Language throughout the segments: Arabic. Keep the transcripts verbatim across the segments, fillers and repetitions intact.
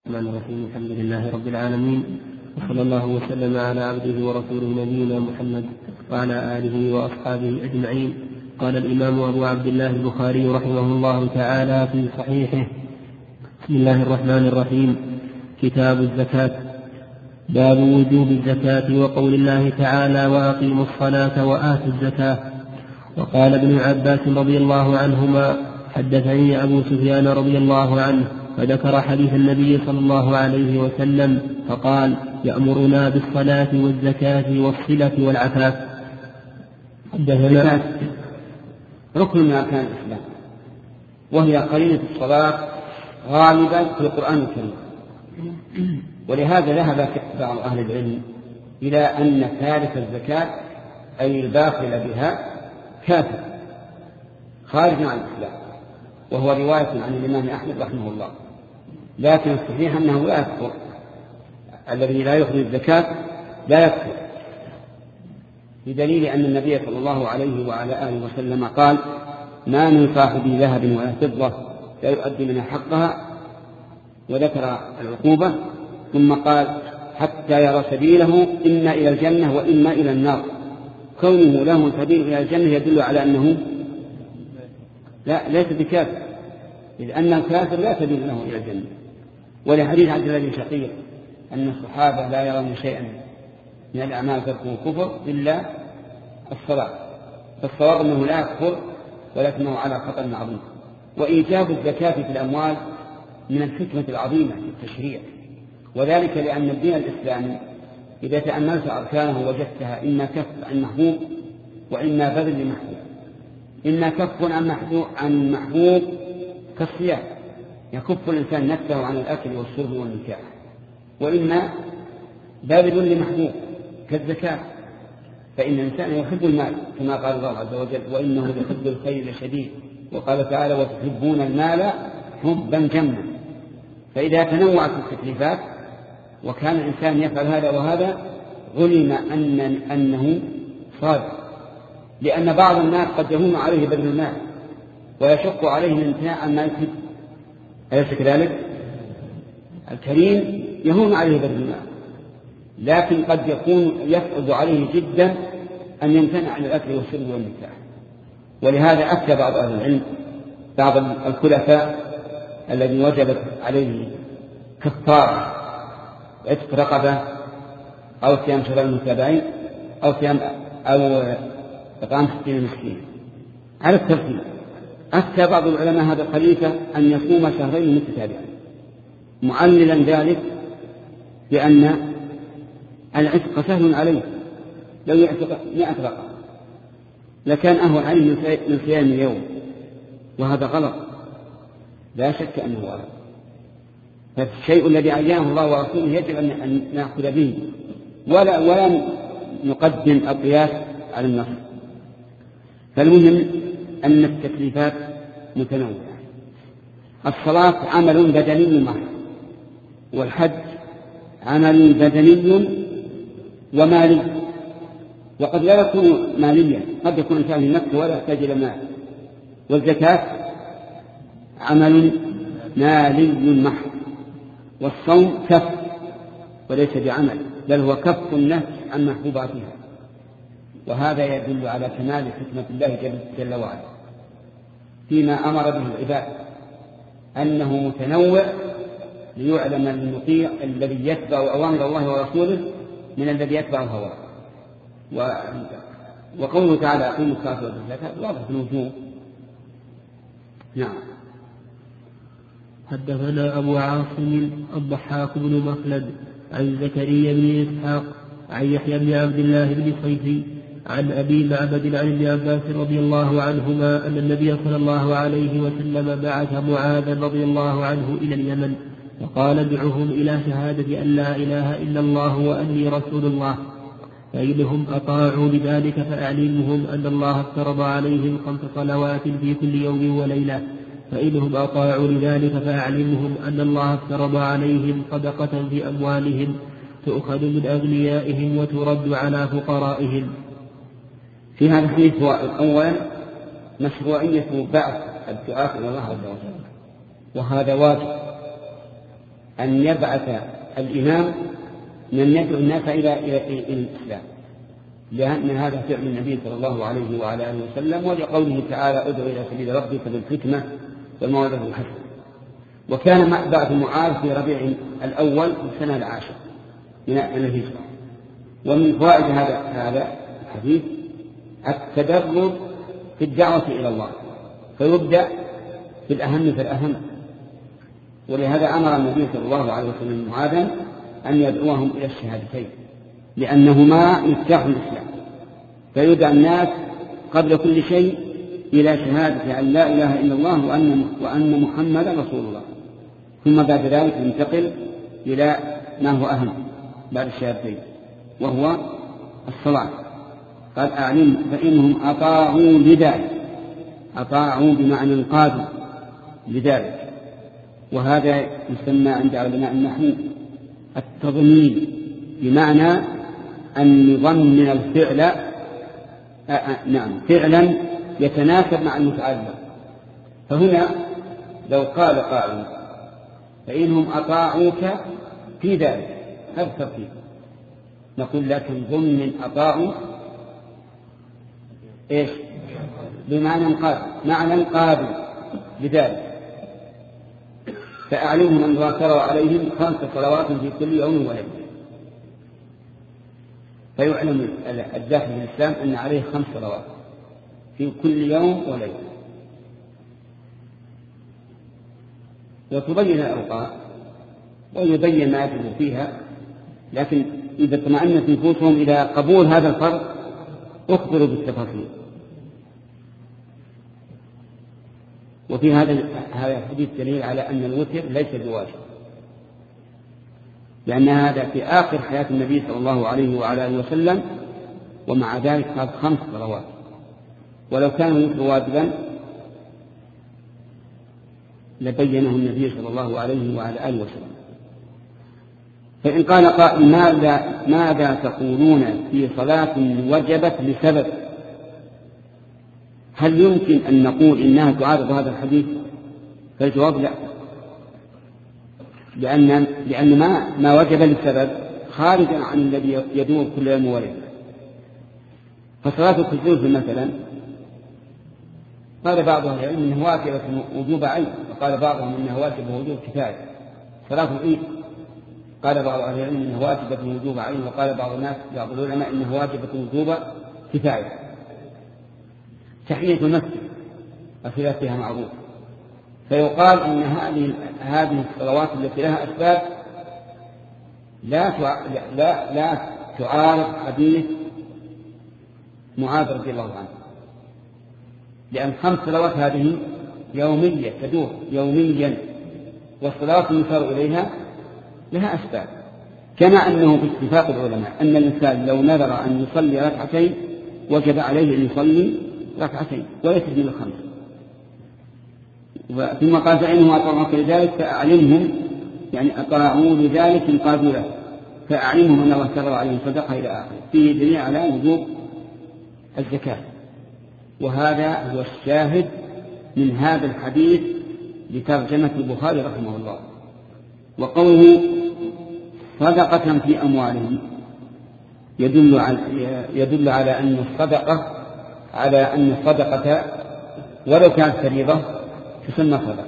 الرحمن الرحيم. الحمد لله رب العالمين، وصلى الله وسلم على عبده ورسوله نبينا محمد وعلى آله وأصحابه أجمعين. قال الإمام أبو عبد الله البخاري رحمه الله تعالى في صحيحه: بسم الله الرحمن الرحيم. كتاب الزكاة. باب وجوب الزكاة وقول الله تعالى: وأقيموا الصلاة وآتوا الزكاة. وقال ابن عباس رضي الله عنهما: حدثني أبو سفيان رضي الله عنه فذكر حديث النبي صلى الله عليه وسلم فقال: يأمرنا بالصلاة والزكاة والصلة والعفاف. حدثنا ركن من أركان الإسلام، وهي قرينة الصلاة غالبا في القرآن الكريم، ولهذا ذهب بعض أهل العلم إلى أن تارك الزكاة أي الباخل بها كافر خارج عن الإسلام، وهو رواية عن الإمام أحمد رحمه الله. لكن الصحيح أنه لا يكفر، الذي لا يخرج الزكاة لا يكفر، بدليل أن النبي صلى الله عليه وعلى آله وسلم قال: ما من صاحب ذهب ولا فضة لا يؤدي منها حقها، وذكر العقوبة ثم قال: حتى يرى سبيله إما إلى الجنة وإما إلى النار. كونه له سبيل إلى الجنة يدل على أنه لا ليس بكافر، إذ أن الكافر لا سبيل له إلى الجنة. ولحديث عبد الله بن شقيق أن الصحابة لا يرون شيئا من الأعمال تركه كفر إلا الصلاة، فالصواب أنه لا يكفر ولكنه على خطر عظيم. وإيجاب الزكاة في الأموال من الحكمة العظيمة في التشريع، وذلك لأن الدين الإسلامي إذا تأملت أركانه وجدتها إما كف عن محبوب وإما بذل لمحبوب. إما كف عن محبوب كالصيام، يكف الإنسان نفسه عن الأكل والشرب والنكاح، وإما بذل لمحبوب كالزكاة، فإن الإنسان يحب المال كما قال الله عز وجل: وإنه لحب الخير شديد. وقال تعالى: وتحبون المال حبا جما. فإذا تنوعت التكليفات وكان الإنسان يفعل هذا وهذا علم أن أنه صادق، لأن بعض الناس قد يهون عليه بذل المال ويشق عليه الامتناع عما يحب، أليس كذلك؟ الكريم يهون عليه بذل المال، لكن قد يكون يفرض عليه جدا أن يمتنع عن الأكل والشرب والنكاح. ولهذا أفتى بعض أهل العلم بعض الخلفاء الذي وجبت عليه كفارة عتق رقبة أو صيام شهرين متتابعين أو صيام أو إطعام ستين مسكين على الترتيب. أفتى بعض العلماء هذا الخليفة أن يصوم شهرين متتابعين، معللا ذلك بأن العتق سهل عليه، لو يعتق مئة رقبة لكان أهون عليه من صيام اليوم، وهذا غلط، لا شك أنه غلط. فالشيء الذي عينه الله ورسوله يجب أن نأخذ به، ولا ولا نقدم القياس على النص. فالمهم أن التكليفات متنوعة. الصلاة عمل بدني محض، والحج عمل بدني ومالي، وقد لا يكون ماليا، قد يكون إنسان في مكة ولا يحتاج إلى مال. والزكاة عمل مالي محض، والصوم كف وليس بعمل، بل هو كف النفس عن محبوباتها. وهذا يدل على كمال حكمة الله جل وعلا فيما أمر به العباد، أنه متنوع ليعلم المطيع الذي يتبع أوامر الله ورسوله من الذي يتبع هواه. وقوله تعالى: أقيموا الصلاة والزكاة واضح في الوجوب. نعم. حدثنا أبو عاصم الضحاك بن مخلد عن زكريا بن إسحاق عن يحيى بن عبد الله بن صيفي عن أبي معبد عن ابن عباس رضي الله عنهما أن النبي صلى الله عليه وسلم بعث معاذا رضي الله عنه إلى اليمن فقال: ادعهم إلى شهادة أن لا إله إلا الله وأني رسول الله، فإنهم أطاعوا بذلك فأعلمهم أن الله افترض عليهم خمس صلوات في كل يوم وليلة، فإنهم أطاعوا لذلك فأعلمهم أن الله افترض عليهم صدقة في أموالهم تؤخذ من أغنيائهم وترد على فقرائهم. في هذا الحديث هو أولا مشروعية بعث الدعاة إلى الله عز وجل، وهذا واجب، أن يبعث الإمام من يدعو الناس إلى إلى إلى الإسلام، لأن هذا فعل النبي صلى الله عليه وعلى آله وسلم، ولقوله تعالى ادعو إلى سبيل ربك بالحكمة والموعظة الحسنة. وكان بعث معاذ في ربيع الأول في السنة العاشرة من الهجرة. ومن فوائد هذا هذا الحديث التدرج في الدعوة إلى الله، فيبدأ في الأهم فالأهم. ولهذا أمر النبي صلى الله عليه وسلم معاذا أن يدعوهم إلى الشهادتين، لأنهما مفتاح الإسلام، فيدعى الناس قبل كل شيء إلى شهادة أن لا إله إلا الله وأن وأن محمدا رسول الله، ثم بعد ذلك ينتقل إلى ما هو أهم بعد الشهادتين، وهو الصلاة. قال أعلم فإنهم أطاعوا لذلك، أطاعوا بمعنى انقادوا لذلك. وهذا يسمى عند علماء النحو التضمين، بمعنى أن نضمن الفعل آه آه نعم فعلا يتناسب مع المتعلق. فهنا لو قال قائل فإنهم أطاعوك في ذلك هذا الترتيب، نقول لكن ضمن أطاعوا إيش بمعنى انقادوا، معنى انقادوا لذلك. فأعلمهم أن ذكروا عليهم خمس صلوات في كل يوم وليلة، فيعلم الداخل في الإسلام أن عليه خمس صلوات في كل يوم وليلة. وتبين الأوقات ويبين ما يجب فيها، لكن إذا اطمأنت نفوسهم إلى قبول هذا الفرض أخبروا بالتفاصيل. وفي هذا هذا الحديث دليل على أن الوتر ليس بواجب، لأن هذا في آخر حياة النبي صلى الله عليه وعلى آله وسلم، ومع ذلك قال خمس صلوات. ولو كان الوتر واجبا لبينه النبي صلى الله عليه وعلى آله وسلم. فإن قال قائل ماذا, ماذا تقولون في صلاة وجبت لسبب؟ هل يمكن أن نقول إنها تعارض هذا الحديث؟ فالجواب لا، لأن, لأن ما, ما وجب للسبب خارجا عن الذي يدور كل يوم وليلة. فصلاة الكسوف مثلا قال بعض أهل العلم إنها واجبة وجوب عين، وقال بعضهم إنها واجبة وجوب كفاية. صلاة العيد قال بعض أهل العلم إنها واجبة وجوب عين، وقال بعض الناس بعض العلماء إنها واجبة وجوب كفاية. تحية المسجد أصلاتها معروف، فيقال إن هذه هذه الصلوات التي لها أسباب لا لا لا تعارض حديث معاذ رضي الله عنه، لأن خمس صلوات هذه يومية تدور يوميا، والصلوات المشار إليها لها أسباب. كما أنه باتفاق العلماء أن الإنسان لو نذر أن يصلي ركعتين وجب عليه أن يصلي ركعتين ويسجد من الخمس. ثم قال فإنهم أطاعوك لذلك فأعلمهم، يعني أطاعوا لذلك انقادوا له، فأعلمهم أن الله افترض عليهم صدقة إلى آخره. فيه دليل على وجوب الزكاة، وهذا هو الشاهد من هذا الحديث لترجمة البخاري رحمه الله. وقوله صدقة في أموالهم يدل على يدل على أن الصدقة على أن الصدقة ولو كانت فريضة تسمى صدقة.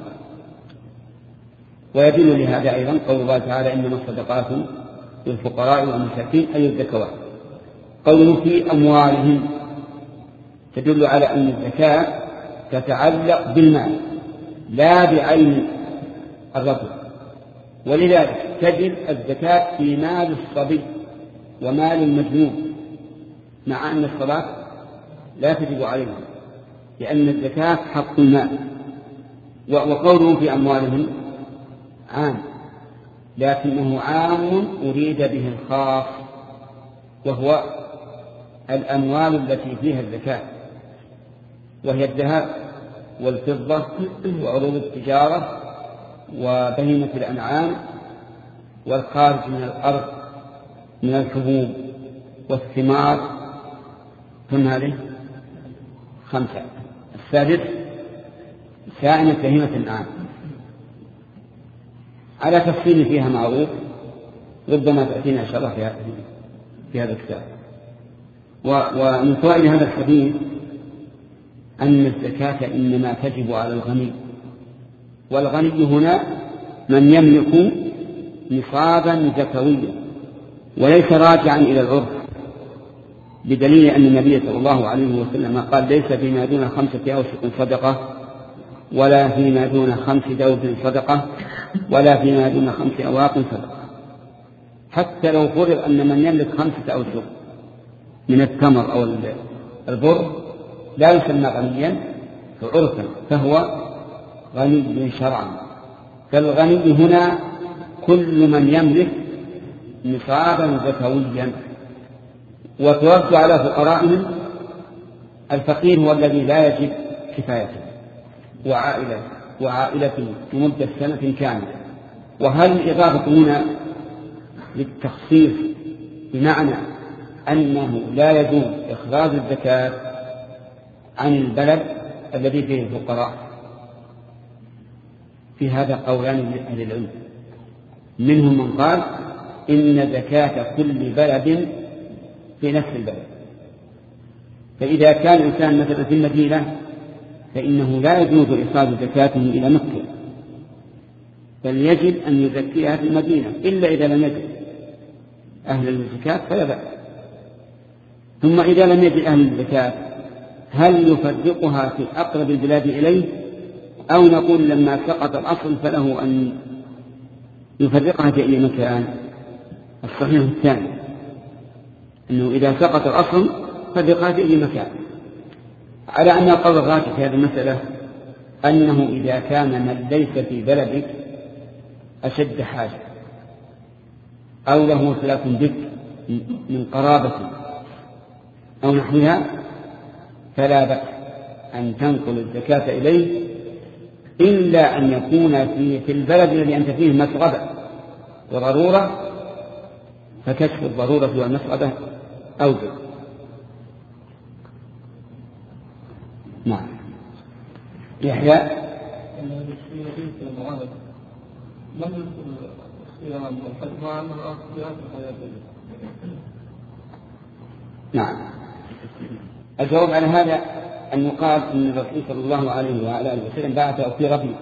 ويدل لهذا أيضا قول الله تعالى إنما الصدقات للفقراء والمساكين أي الزكوات. قوله في أموالهم تدل على أن الزكاة تتعلق بالمال لا بعين الرجل، ولذلك تجب الزكاة في مال الصبي ومال المجنون، مع أن الصلاة لا تجب عليهم، لأن الزكاة حق المال. وقوله في أموالهم عام، لكنه عام أريد به الخاص، وهو الأموال التي فيها الزكاة، وهي الذهب والفضة وعروض التجارة وبهيمة الأنعام والخارج من الأرض من الحبوب والثمار. كم هذه؟ خمسة. السادس سائمة بهيمة الأنعام. على تفصيل فيها معروف ربما تأتينا إن شاء الله في هذا الكتاب. ومن فوائد هذا الحديث أن الزكاة إنما تجب على الغني، والغني هنا من يملك نصابا زكويا وليس راجعا إلى العرف، بدليل أن النبي صلى الله عليه وسلم قال ليس فيما دون خمسة أوسق صدقة، ولا فيما دون خمس دوز صدقة، ولا فيما دون خمس أواق صدقة. حتى لو فرض أن من يملك خمسة أوسق من التمر أو البر لا يسمى غنيا عرفا، فهو غني شرعا. فالغني هنا كل من يملك نصابا زكويا. وترد على فقرائهم الفقير هو الذي لا يجب كفايته وعائلته وعائلته لمدة سنة كاملة. وهل الإضافة هنا للتخصيص بمعنى أنه لا يجوز إخراج الزكاة عن البلد الذي فيه الفقراء؟ في هذا قولان لأهل العلم، منهم من قال إن زكاة كل بلد في نفس البلد، فإذا كان الإنسان مثلا في المدينة فإنه لا يجوز إخراج زكاته إلى مكة، بل يجب أن يزكيها في المدينة، إلا إذا لم يجد أهل الزكاة فلا بأس. ثم إذا لم يجد أهل الزكاة هل يفرقها في أقرب البلاد إليه، أو نقول لما سقط الأصل فله أن يفرقها في أي مكان؟ الصحيح الثاني، أنه إذا سقط الأصل فرقها في أي مكان، على أن القول الراجح في هذه المسألة أنه إذا كان من ليس في بلدك أشد حاجة أو له صلة بك من قرابة أو نحوها فلا بأس أن تنقل الزكاة إليه، إلا أن يكون في, في البلد الذي أنت فيه مسغبة وضرورة، فكشف الضرورة والمسغبة أوجب. نعم. يحيى نعم. الجواب على هذا أن يقال أن الرسول صلى الله عليه وعلى آله وسلم بعثه في ربيع.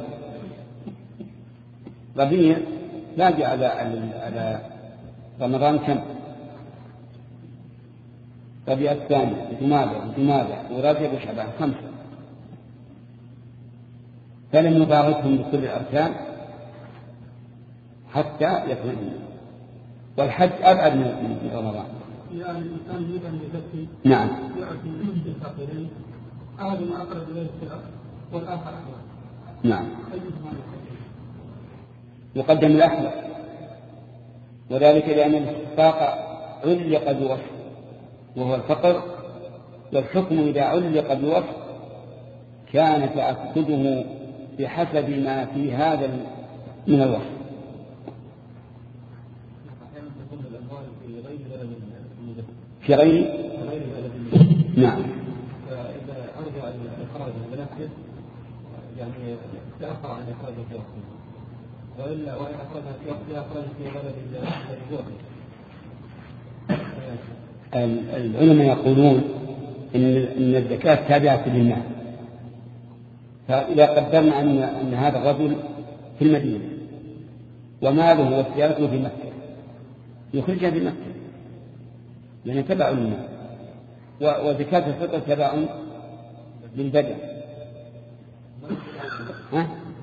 ربيع باقي على على رمضان كم؟ ربيع الثاني جمادى جمادى ورجب وشعبان خمسة، فلم يباركهم بكل الأركان حتى يكملوا. والحج أبعد من رمضان. يعني الإنسان يريد أن يزكي نعم يعطي من الفقيرين، أحدهم أقرب إليه السلام والآخر أحوال. نعم. يقدم الأحوال، وذلك لأن الاستحقاق علق بوصف وهو الفقر، والحكم إذا علق بوصف كان تأكده بحسب ما في هذا من الوصف. في غير نعم. فإذا أرجع الإخراج من بنفسه يعني تأخر عن إخراجه في وقته، وإلا وإن أخرجها في وقتها أخرج في بلد الجوع. العلماء يقولون إن إن الزكاة تابعة للمال، فإذا قدرنا أن أن هذا الرجل في المدينة وماله وسيارته في مكة يخرجها في مكة لأن تبع للمال، وزكاة الفطر تبع للبدن. ها؟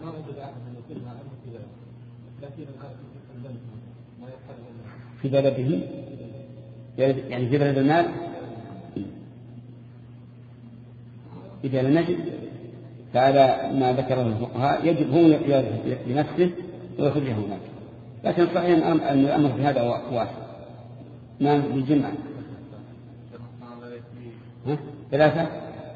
في بلده يعني في بلد المال إذا لم نجد فعلى ما ذكره الفقهاء يجب هو لنفسه ويخرجه هناك. لكن صحيح أن الأمر في هذا واسع. ما بالجمع ثلاثة.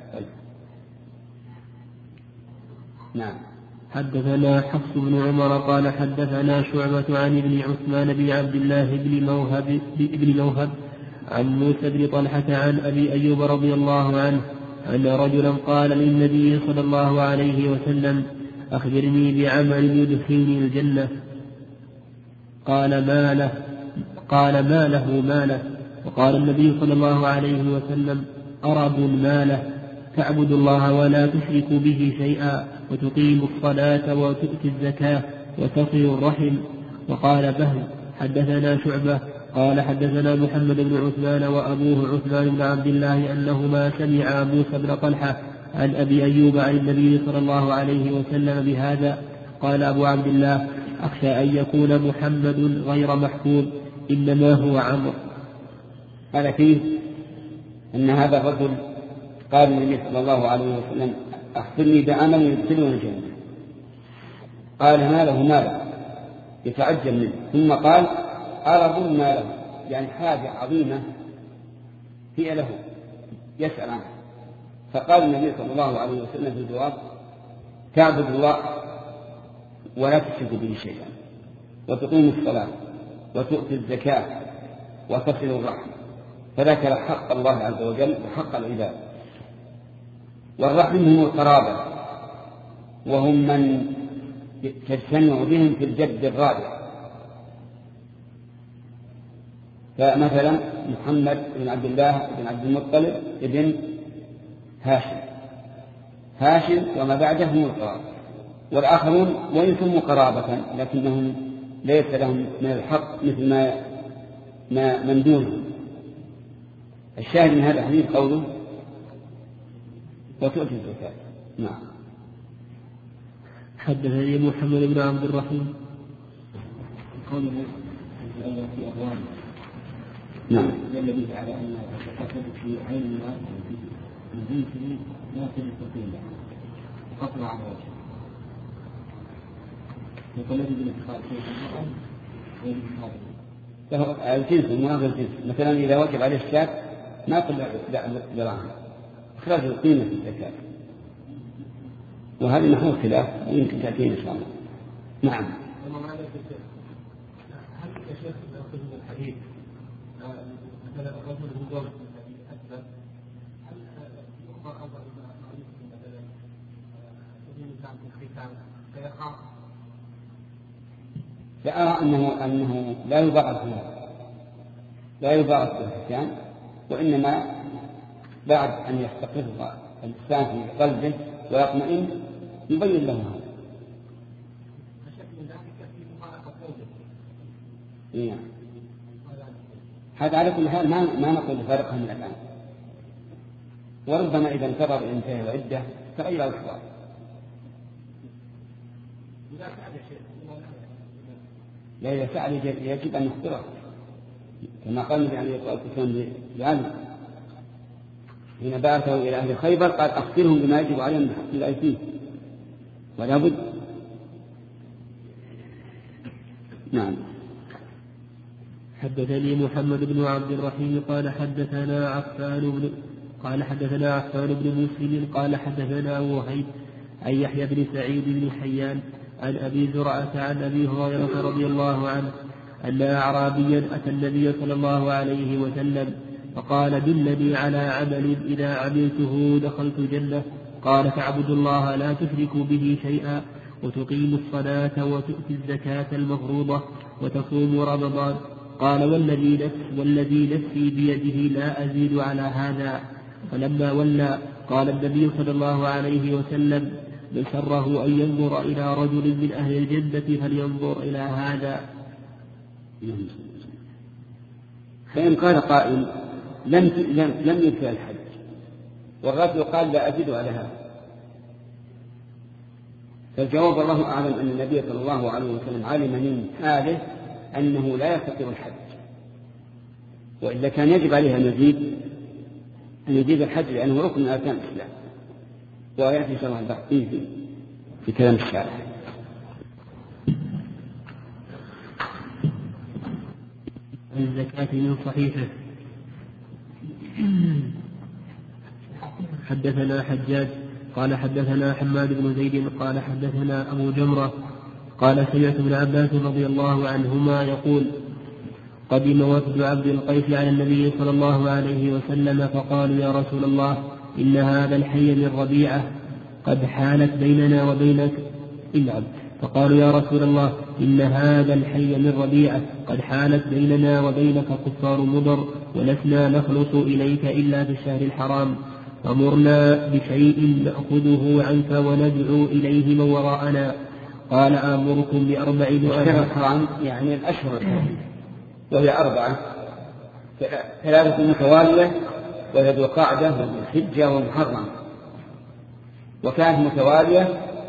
نعم. حدثنا حفص بن عمر قال حدثنا شعبة عن ابن عثمان بن عبد الله بن موهب, بن موهب عن موسى بن طلحة عن أبي أيوب رضي الله عنه أن رجلا قال للنبي صلى الله عليه وسلم أخبرني بعمل يدخلني الجنة، قال ما له قال ما له ما له وقال النبي صلى الله عليه وسلم أرب ما له تعبد الله ولا تشرك به شيئا وتقيم الصلاة وتؤتي الزكاة وتصل الرحم. وقال بهز حدثنا شعبة قال حدثنا محمد بن عثمان وأبوه عثمان بن عبد الله أنهما سمعا موسى بن طلحة عن أبي أيوب عن النبي صلى الله عليه وسلم بهذا. قال أبو عبد الله أخشى أن يكون محمد غير محفوظ إنما هو عمرو. قال فيه أن هذا الرجل قال النبي صلى الله عليه وسلم أخبرني بعمل يدخلون الجنة. قال ما له ما له يتعجب منه، ثم قال أرب ما له يعني حاجة عظيمة هي له يسأل عنها. فقال النبي صلى الله عليه وسلم في الجواب تعبد الله ولا تشرك به شيئا وتقيم الصلاة وتؤتي الزكاة وتصل الرحم. فذكر حق الله عز وجل وحق العباد. والرحم هم القرابة وهم من تجتمع بهم في الجد الرابع. فمثلا محمد بن عبد الله بن عبد المطلب ابن هاشم هاشم وما بعده هم القرابة. والآخرون وإن سموا قرابة لكنهم ليس لهم من الحق مثل ما ما من دونهم. الشاهد من هذا الحديث قوله وتؤتي الزكاة. نعم. حدثني محمد بن عبد الرحيم قوله في أبواب نعم الذي على أن تكتب في عين الناس من جنسه لا تلتقي له وقطع على وجهه يقول الذي بالاتخاذ شيء غير فهو الجنس مناظر الجنس. مثلا إذا وجب عليه الشاة ما قل دراهم إخراج القيمة في الزكاة، وهذا نحو خلاف يمكن تأتينا إن شاء الله. نعم. هل يا شيخ نأخذ من الحديث مثلا الرجل هو الذي أسلم هل يخبر أول ما مثلا تدين الإسلام في الختام فيقع؟ لا أرى أنه أنه لا يبعث لا يبعث بالختان، وإنما بعد أن يستقر الإنسان في قلبه ويطمئن يبين له هذا. إيه. هذا على كل حال ما ما نقول فارقها من الآن، وربما إذا انتظر انتهى العدة تغير الأخبار. لا إذا سأل يجب أن نخبره كما قال النبي عليه الصلاة والسلام لعلي حين بعثه إلى أهل خيبر قال أخبرهم بما يجب عليهم بحق الله فيه ولا بد. نعم. حدثني محمد بن عبد الرحيم قال حدثنا عفان بن قال حدثنا عفان بن مسلم قال حدثنا وهيب عن يحيى بن سعيد بن حيان عن أبي زرعة عن أبي هريرة رضي الله عنه أن أعرابيا أتى النبي صلى الله عليه وسلم فقال دلني على عمل إذا عملته دخلت الجنة. قال تعبد الله لا تشرك به شيئا وتقيم الصلاة وتؤتي الزكاة المفروضة وتصوم رمضان. قال والذي نفس والذي نفسي بيده لا أزيد على هذا. فلما ولى قال النبي صلى الله عليه وسلم من سره أن ينظر إلى رجل من أهل الجنة فلينظر إلى هذا. فإن قال قائل لم لم يدفع الحج والرجل قال لا أزيد على هذا، فالجواب الله أعلم أن النبي صلى الله عليه وسلم علم من حاله أنه لا يستطيع الحج، وإلا كان يجب عليه أن يزيد أن يزيد الحج لأنه ركن من أركان الإسلام، ويأتي شرح البحث فيه في كلام الشارع. الزكاة من صحيحه. حدثنا حجاج قال حدثنا حماد بن زيد قال حدثنا أبو جمرة قال سمعت ابن عباس رضي الله عنهما يقول قدم وفد عبد القيس على النبي صلى الله عليه وسلم فقالوا يا رسول الله إن هذا الحي من ربيعة قد حالت بيننا وبينك العبد فقالوا يا رسول الله إن هذا الحي من ربيعة قد حالت بيننا وبينك كفار مضر ولسنا نخلص إليك إلا في الشهر الحرام فمرنا بشيء نأخذه عنك وندعو إليه من وراءنا. قال آمركم بأربع الشهر الحرام يعني الأشهر الحرام وهي أربعة ثلاثة متوالية وهي ذو القعدة والحجة والمحرم وكانت متوالية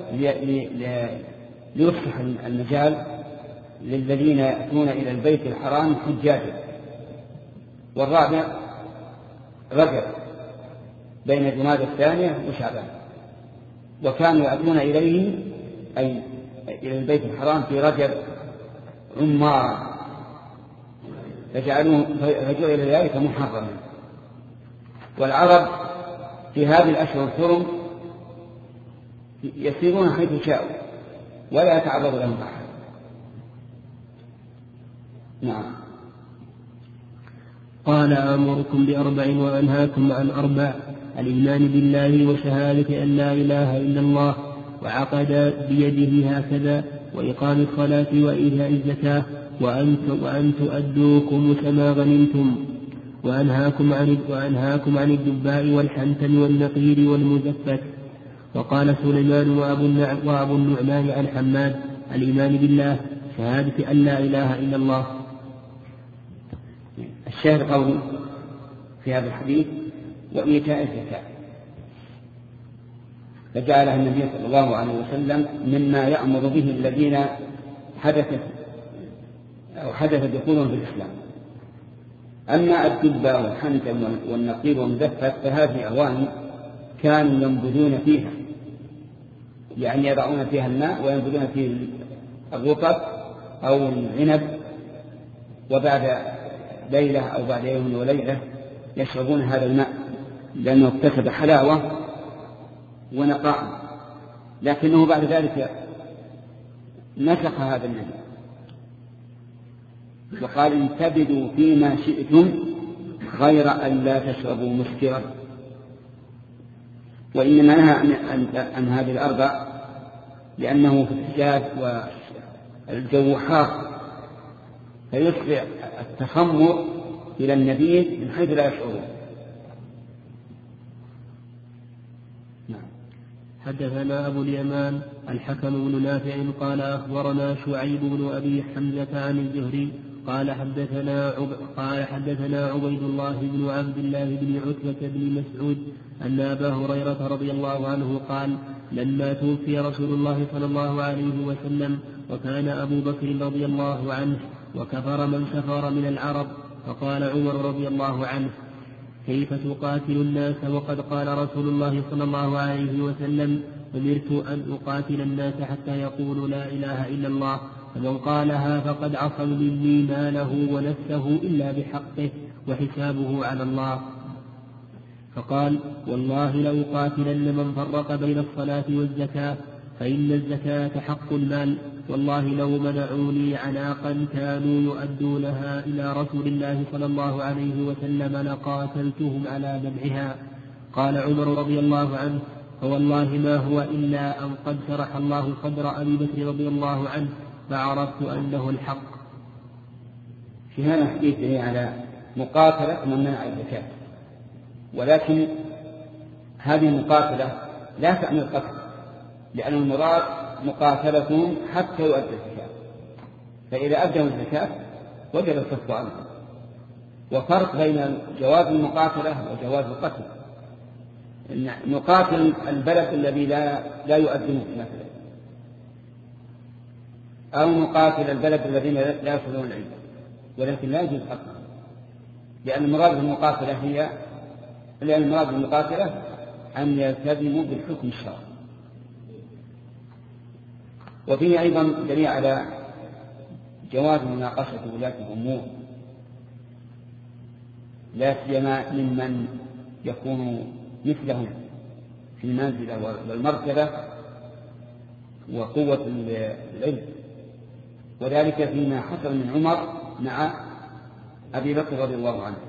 ليفتح المجال للذين يأتون إلى البيت الحرام حجاجا. والرابع رجب بين جمادى الثانية وشعبان وكانوا يأتون إليه أي إلى البيت الحرام في رجب عمارا فجعلوه فجعل ذلك محرما. والعرب في هذه الأشهر الحرم يسيرون حيث شاءوا ولا يتعرض لهم أحد. نعم. قال آمركم بأربع وأنهاكم عن أربع: الإيمان بالله وشهادة أن لا إله إلا الله وعقد بيده هكذا وإقام الصلاة وإيتاء الزكاة وأن تؤدوا خمس ما غنمتم وأنهاكم عن وأنهاكم عن الدباء والحنتم والنقير والمزفت. وقال سليمان وأبو النعمان عن حماد: الإيمان بالله شهادة أن لا إله إلا الله. الشاهد قوله في هذا الحديث وإيتاء الزكاة فجعلها النبي صلى الله عليه وسلم مما يأمر به الذين حدثت أو حدث دخولهم في الإسلام. أما الدبة والحنتم والنقير والمزفت فهذه أواني كانوا ينبذون فيها يعني يضعون فيها الماء وينبذون فيه الرطب أو العنب وبعد ليلة أو بعد يوم وليلة يشربون هذا الماء لأنه اكتسب حلاوة ونقاء. لكنه بعد ذلك نسخ هذا النبي وقال: انتبذوا فيما شئتم غير أن لا تشربوا مسكرا. وإنما نهى عن, عن هذه الأربع لأنه في الحجاز والجو حار فيسرع التخمر إلى النبيذ من حيث لا يشعرون. نعم. حدثنا أبو اليمان الحكم بن نافع قال أخبرنا شعيب بن أبي حمزة عن الزهري قال حدثنا عب... قال حدثنا عبيد الله بن عبد الله بن عتبة بن مسعود أن أبا هريرة رضي الله عنه قال: لما توفي رسول الله صلى الله عليه وسلم وكان أبو بكر رضي الله عنه وكفر من كفر من العرب فقال عمر رضي الله عنه: كيف تقاتل الناس وقد قال رسول الله صلى الله عليه وسلم: أمرت أن أقاتل الناس حتى يقولوا لا إله إلا الله فمن قالها فقد عصم مني ماله ونفسه إلا بحقه وحسابه على الله. فقال: والله لأقاتلن من فرق بين الصلاة والزكاة فإن الزكاة حق المال والله لو منعوني عناقا كانوا يؤدونها إلى رسول الله صلى الله عليه وسلم لقاتلتهم على منعها. قال عمر رضي الله عنه: فوالله ما هو إلا أن قد شرح الله صدر أبي بكر رضي الله عنه فعرفت أنه الحق. في هذا الحديث على مقاتلة من منع الزكاة، ولكن هذه المقاتلة لا تعني القتل، لأن المراد مقاتلتهم حتى يؤدوا الزكاة، فإذا أدوا الزكاة وجب الكف عنهم. وفرق بين جواز المقاتلة وجواز القتل. نقاتل البلد الذي لا لا يؤذنه مثلا، أو نقاتل البلد الذين لا يصلون العلم، ولكن لا يجوز قتل، لأن المراد بالمقاتلة هي لأن المراد بالمقاتلة أن يلتزموا بالحكم الشرعي. وفيه أيضا دليل على جواز مناقشة ولاة الأمور، لا سيما ممن يكون مثلهم في المنزلة والمرتبة وقوة العلم، وذلك فيما حصل من عمر مع أبي بكر رضي الله عنه.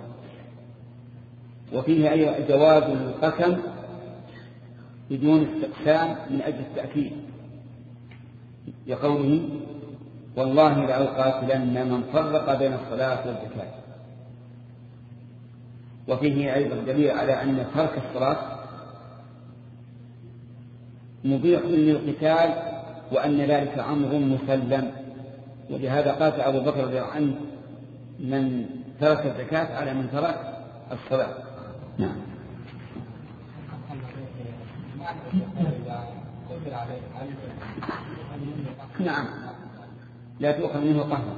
وفيه أي جواز القسم بدون استقسام من أجل التأكيد، لقوله والله لأقاتلن من فرق بين الصلاة والزكاة. وفيه أيضا دليل على أن ترك الصلاة مبيح للقتال وأن ذلك أمر مسلم، ولهذا قال أبو بكر رضي الله عنه من ترك الزكاة على من ترك الصلاة. نعم. نعم لا تؤخذ منه قهرا.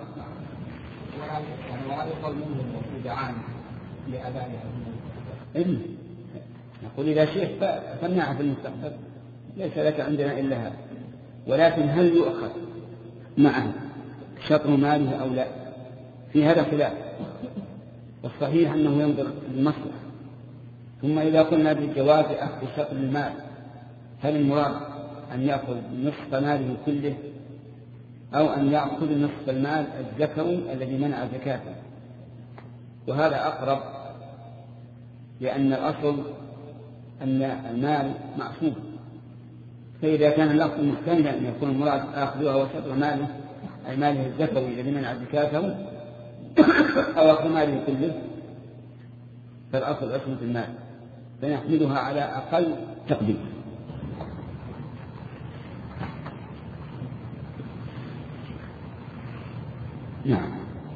وهذا يقول منه دعاء لأدائها. إن نقول إذا شئت فمنعها في المستقبل، ليس لك عندنا إلا هذا. ولكن هل يؤخذ معه شطر ماله أو لا؟ في هذا خلاف، والصحيح أنه ينظر للمصلحة. ثم إذا قلنا بالجواز أخذ شطر المال، هل المراد أن يأخذ نصف ماله كله أو أن يأخذ نصف المال الذكري الذي منع زكاته؟ وهذا أقرب، لأن الأصل أن المال معصوم، فإذا كان الأصل محتملا أن يكون المراد أخذها وشطر ماله أي ماله الذكري الذي منع زكاته أو أخذ ماله كله، فالأصل عصمة المال، فنحملها على أقل تقدير. نعم.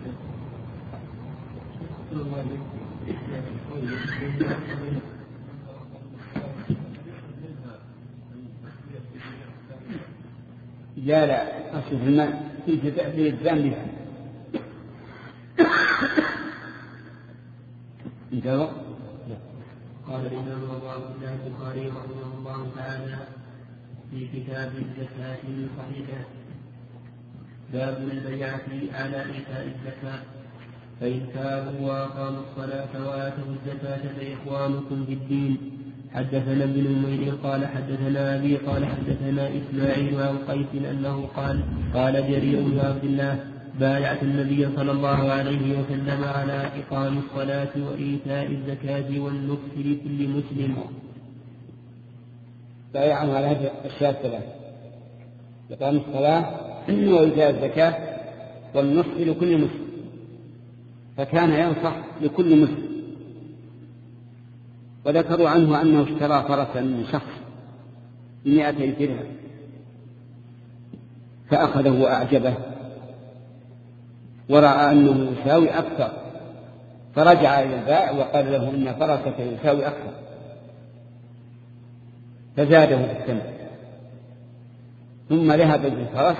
لا لا أصل في المال في الإلزام بها. انتهى. قال الإمام أبو عبد الله البخاري رحمه الله تعالى في كتاب الزكاة الصحيحة باب البيعة على إيتاء الزكاة، فإن تابوا وأقاموا الصلاة وآتوا الزكاة فإخوانكم في الدين. حدثنا ابن نمير قال حدثنا أبي قال حدثنا إسماعيل عن قيس أنه قال قال جرير بن عبد الله بايعت النبي صلى الله عليه وسلم على إقام الصلاة وإيتاء الزكاة والنصح لكل مسلم. بايعه على هذه الأشياء الثلاث: إقام الصلاة وإيتاء الزكاة والنصح لكل مسلم، فكان ينصح لكل مسلم. وذكروا عنه أنه اشترى فرسا من شخص بمئتي درهم فأخذه وأعجبه ورأى أنه يساوي أكثر، فرجع إلى البائع وقال له إن فرسك يساوي أكثر، فزاده بالثمن. ثم ذهب بالفرس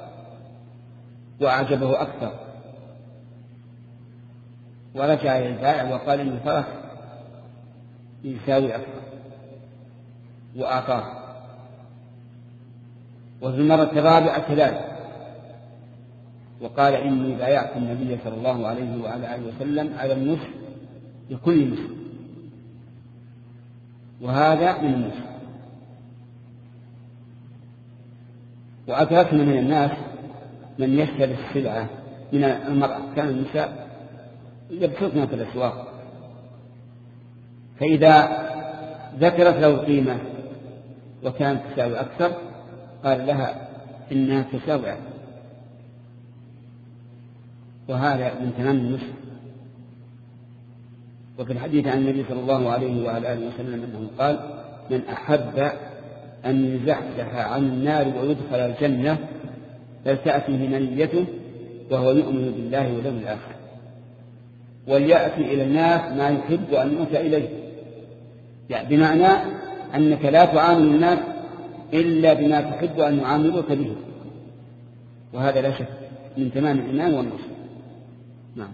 وأعجبه أكثر ورجع إلى البائع وقال إن الفرس يساوي أكثر وأعطاه. وفي المرة الرابعة كذلك وقال إني بايعت النبي صلى الله عليه وعلى آله وسلم على النصح لكل مسلم، وهذا من النصح. وأدركنا من الناس من يشتري السلعة من المرأة، كان النساء يبسطن في الأسواق، فإذا ذكرت له قيمة وكانت تساوي أكثر قال لها إنها تساوي أكثر، وهذا من تمام النصح. وفي الحديث عن النبي صلى الله عليه وعلى آله وسلم أنه قال: من أحب أن يزحزح عن النار ويدخل الجنة فلتأتيه منيته وهو يؤمن بالله واليوم الآخر، وليأتي إلى الناس ما يحب أن يؤتى إليه، يعني بمعنى أنك لا تعامل الناس إلا بما تحب أن يعاملوك به، وهذا لا شك من تمام الإيمان والنصر. نعم.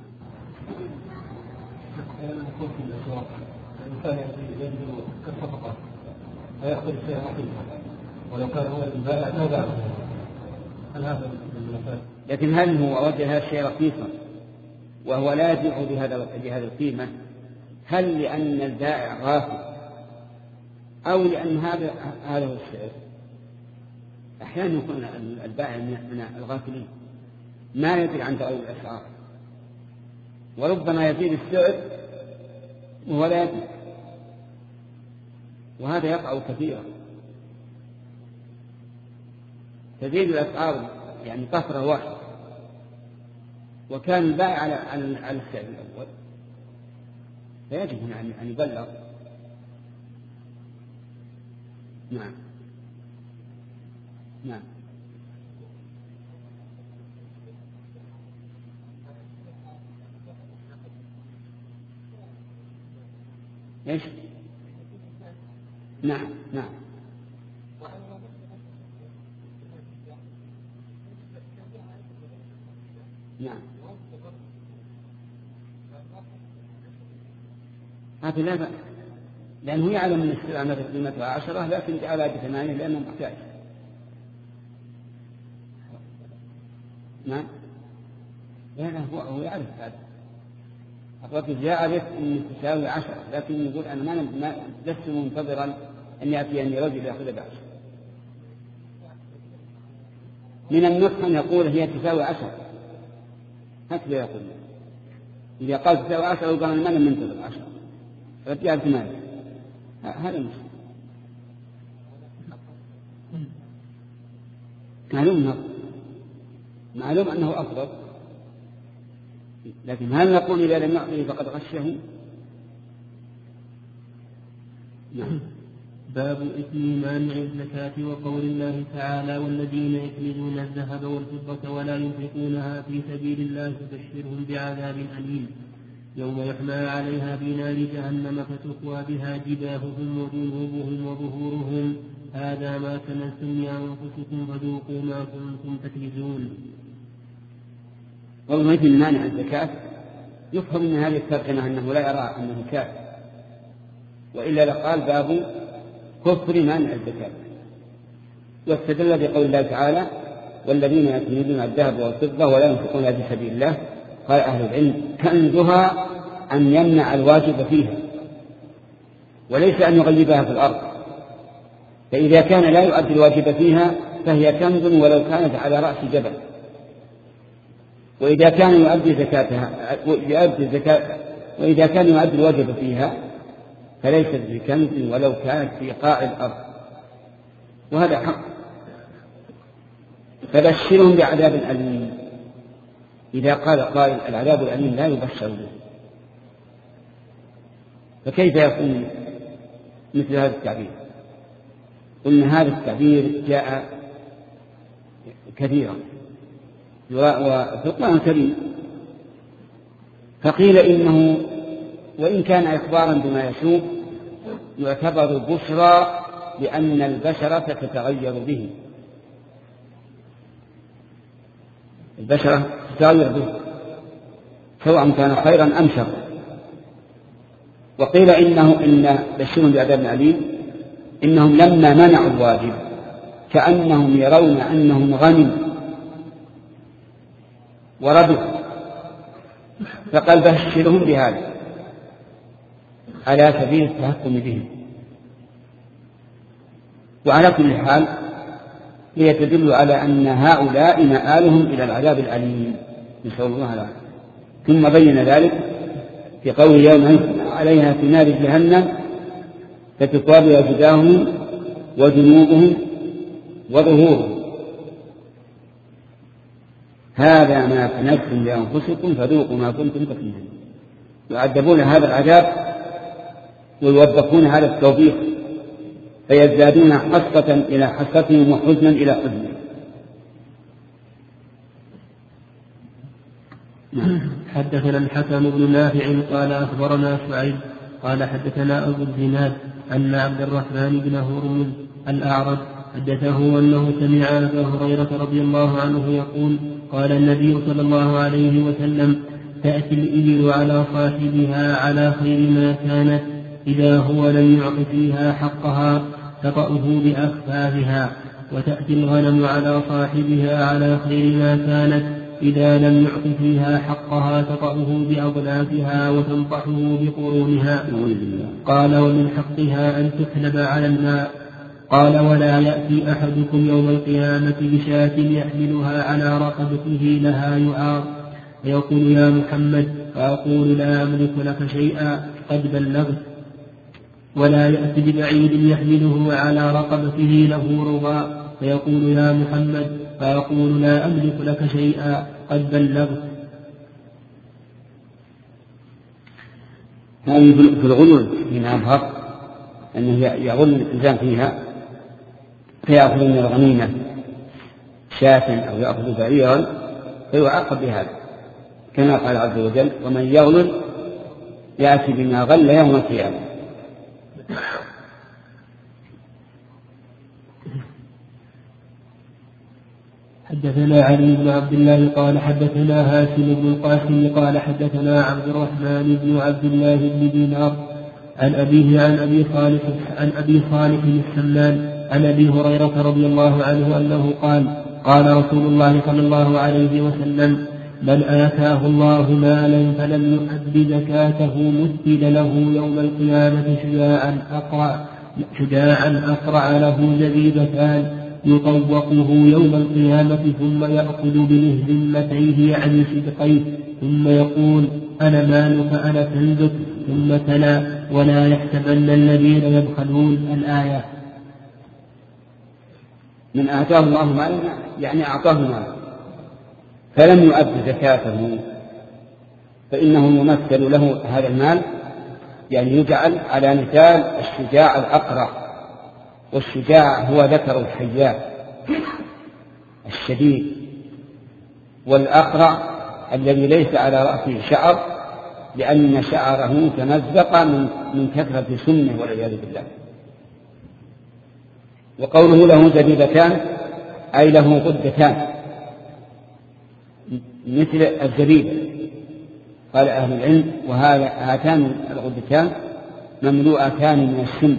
الإنسان يجد كالصفقة فيأخذ الشيء حقيقة ولو كان هو البائع ما باعه، هل هذا من المفاد؟ لكن هل هو وجه هذا الشيء رخيصا وهو لا يبيع بهذا بهذه القيمة؟ هل لأن البائع غافل أو لأن هذا هذا هو السعر؟ أحيانا يكون البائع من الغافلين ما يدري عن تغير الأسعار، وربما يزيد السعر وهو لا يدري، وهذا يقع كثيرا. تزيد الأسعار يعني طفرة واحدة، وكان البائع على على السعر الأول، فيجب هنا أن يبلغ. نعم نعم ايش؟ نعم نعم نعم هذا لا بأس، لأنه يعلم أن السلعة قيمتها عشرة لكن جعلها بثمانية لأنه محتاج. نعم لا لا هو هو يعرف هذا، الرجل يعرف أن تساوي عشرة، لكن يقول أنا ما لست منتظرا أن يأتيني رجل يأخذ بعشرة. من النصح أن يقول هي تساوي عشرة، هكذا يقول. إذا قال تساوي عشرة وقال أنا ما منتظر عشرة رجال ثمانية، هذا مش معلوم معلوم أنه أفضل، لكن هل نقول إذا لم يعطيه فقد غشه؟ نعم. باب إثم مانع الزكاة وقول الله تعالى والذين يكنزون الذهب والفضة ولا ينفقونها في سبيل الله فبشرهم بعذاب أليم يوم يحمى عليها في نار جهنم فتكوى بها جباههم وجنوبهم وظهورهم هذا ما كنزتم لأنفسكم فذوقوا ما كنتم تكنزون. والله مثل مانع الزكاة يفهم من هذه الترجمة أنه لا يرى أنه كافر، وإلا لقال باب كفر مانع الزكاة، واستدل بقول الله تعالى والذين يكنزون الذهب والفضة ولا ينفقونها في سبيل الله. قال أهل العلم كنزها أن يمنع الواجب فيها وليس أن يغلبها في الأرض، فإذا كان لا يؤدي الواجب فيها فهي كنز ولو كانت على رأس جبل، وإذا كان يؤدي زكاتها يؤدي زكاة وإذا كان يؤدي الواجب فيها فليست بكنز ولو كانت في قاع الأرض، وهذا حق. فبشرهم بعذاب أليم. إذا قال قائل العذاب الأليم لا يبشر به، فكيف يكون مثل هذا التعبير؟ قلنا هذا التعبير جاء كثيرا وفي القرآن الكريم، فقيل إنه وإن كان إخبارا بما يسوء يعتبر بشرى لأن البشرة تتغير به، البشرة تتغير به سواء كان خيرا أم شرا. وقيل إنه إن بشرهم بعذاب أليم إنهم لما منعوا الواجب كأنهم يرون أنهم غنم وردوا، فقال بشرهم بهذا على سبيل التهكم بهم. وعلى كل حال ليتدل على أن هؤلاء مآلهم إلى العذاب الأليم نسأل الله العافية. ثم بين ذلك في قول يوم عليها في نار جهنم فتكوى بها جباههم وجنوبهم وظهورهم هذا ما كنزتم لأنفسكم فذوقوا ما كنتم تكنزون. يعذبون هذا العذاب ويوبخون هذا التوبيخ فيزدادون حسرة إلى حسرتهم وحزنا إلى حزنهم. حدثنا الحكم بن نافع قال أخبرنا شعيب قال حدثنا أبو الزناد أن عبد الرحمن بن هرمز الأعرج حدثه أنه سمع أبا هريرة رضي الله عنه يقول قال النبي صلى الله عليه وسلم تأتي الإبل على صاحبها على خير ما كانت إذا هو لم يعط فيها حقها تطأه بأكفافها، وتأتي الغنم على صاحبها على خير ما كانت إذا لم يعط فيها حقها تطأه بأضلافها وتنطحه بقرونها. قال ومن حقها أن تحلب على الماء. قال ولا يأتي أحدكم يوم القيامة بشاة يحملها على رقبته لها يعار فيقول يا محمد فأقول لا أملك لك شيئا قد بلغت. ولا يأتي ببعيد يحمله على رقبته له رغاء فيقول يا محمد، فيقول لا أملك لك شيئا قد بلغت. هذه في الغلول من أظهر أنه يغل الإنسان فيها فيأخذ من الغنيمة شاة أو يأخذ بعيرا فيعاقب بهذا، كما قال عز وجل ومن يغلل يأتي بما غل يوم القيامة. حدثنا علي بن عبد الله قال حدثنا هاشم بن القاسم قال حدثنا عبد الرحمن بن عبد الله بن دينار عن أبيه عن أبي صالح عن أبي صالح السمان عن أبي هريرة رضي الله عنه أنه قال قال رسول الله صلى الله عليه وسلم من آتاه الله مالا فلم يؤد زكاته مثل له يوم القيامة شجاعا أقرع شجاعا أقرع له زبيبتان يطوقه يوم القيامة ثم يأخذ بمهزمتيه يعني شدقيه ثم يقول أنا مالك أنا كنزك ثم تلا ولا يحسبن الذين يبخلون الآية. من آتاه الله مالا يعني أعطاه مالا فلم يؤد زكاته فإنه يمثل له هذا المال، يعني يجعل على مثال الشجاع الأقرع، والشجاع هو ذكر الحيات الشديد، والأقرع الذي ليس على رأسه شعر لأن شعره تمزق من كثرة سمه والعياذ بالله. وقوله له زبيبتان أي له غدتان مثل الزبيب، قال أهل العلم وهاتان الغدتان مملوءتان من السم.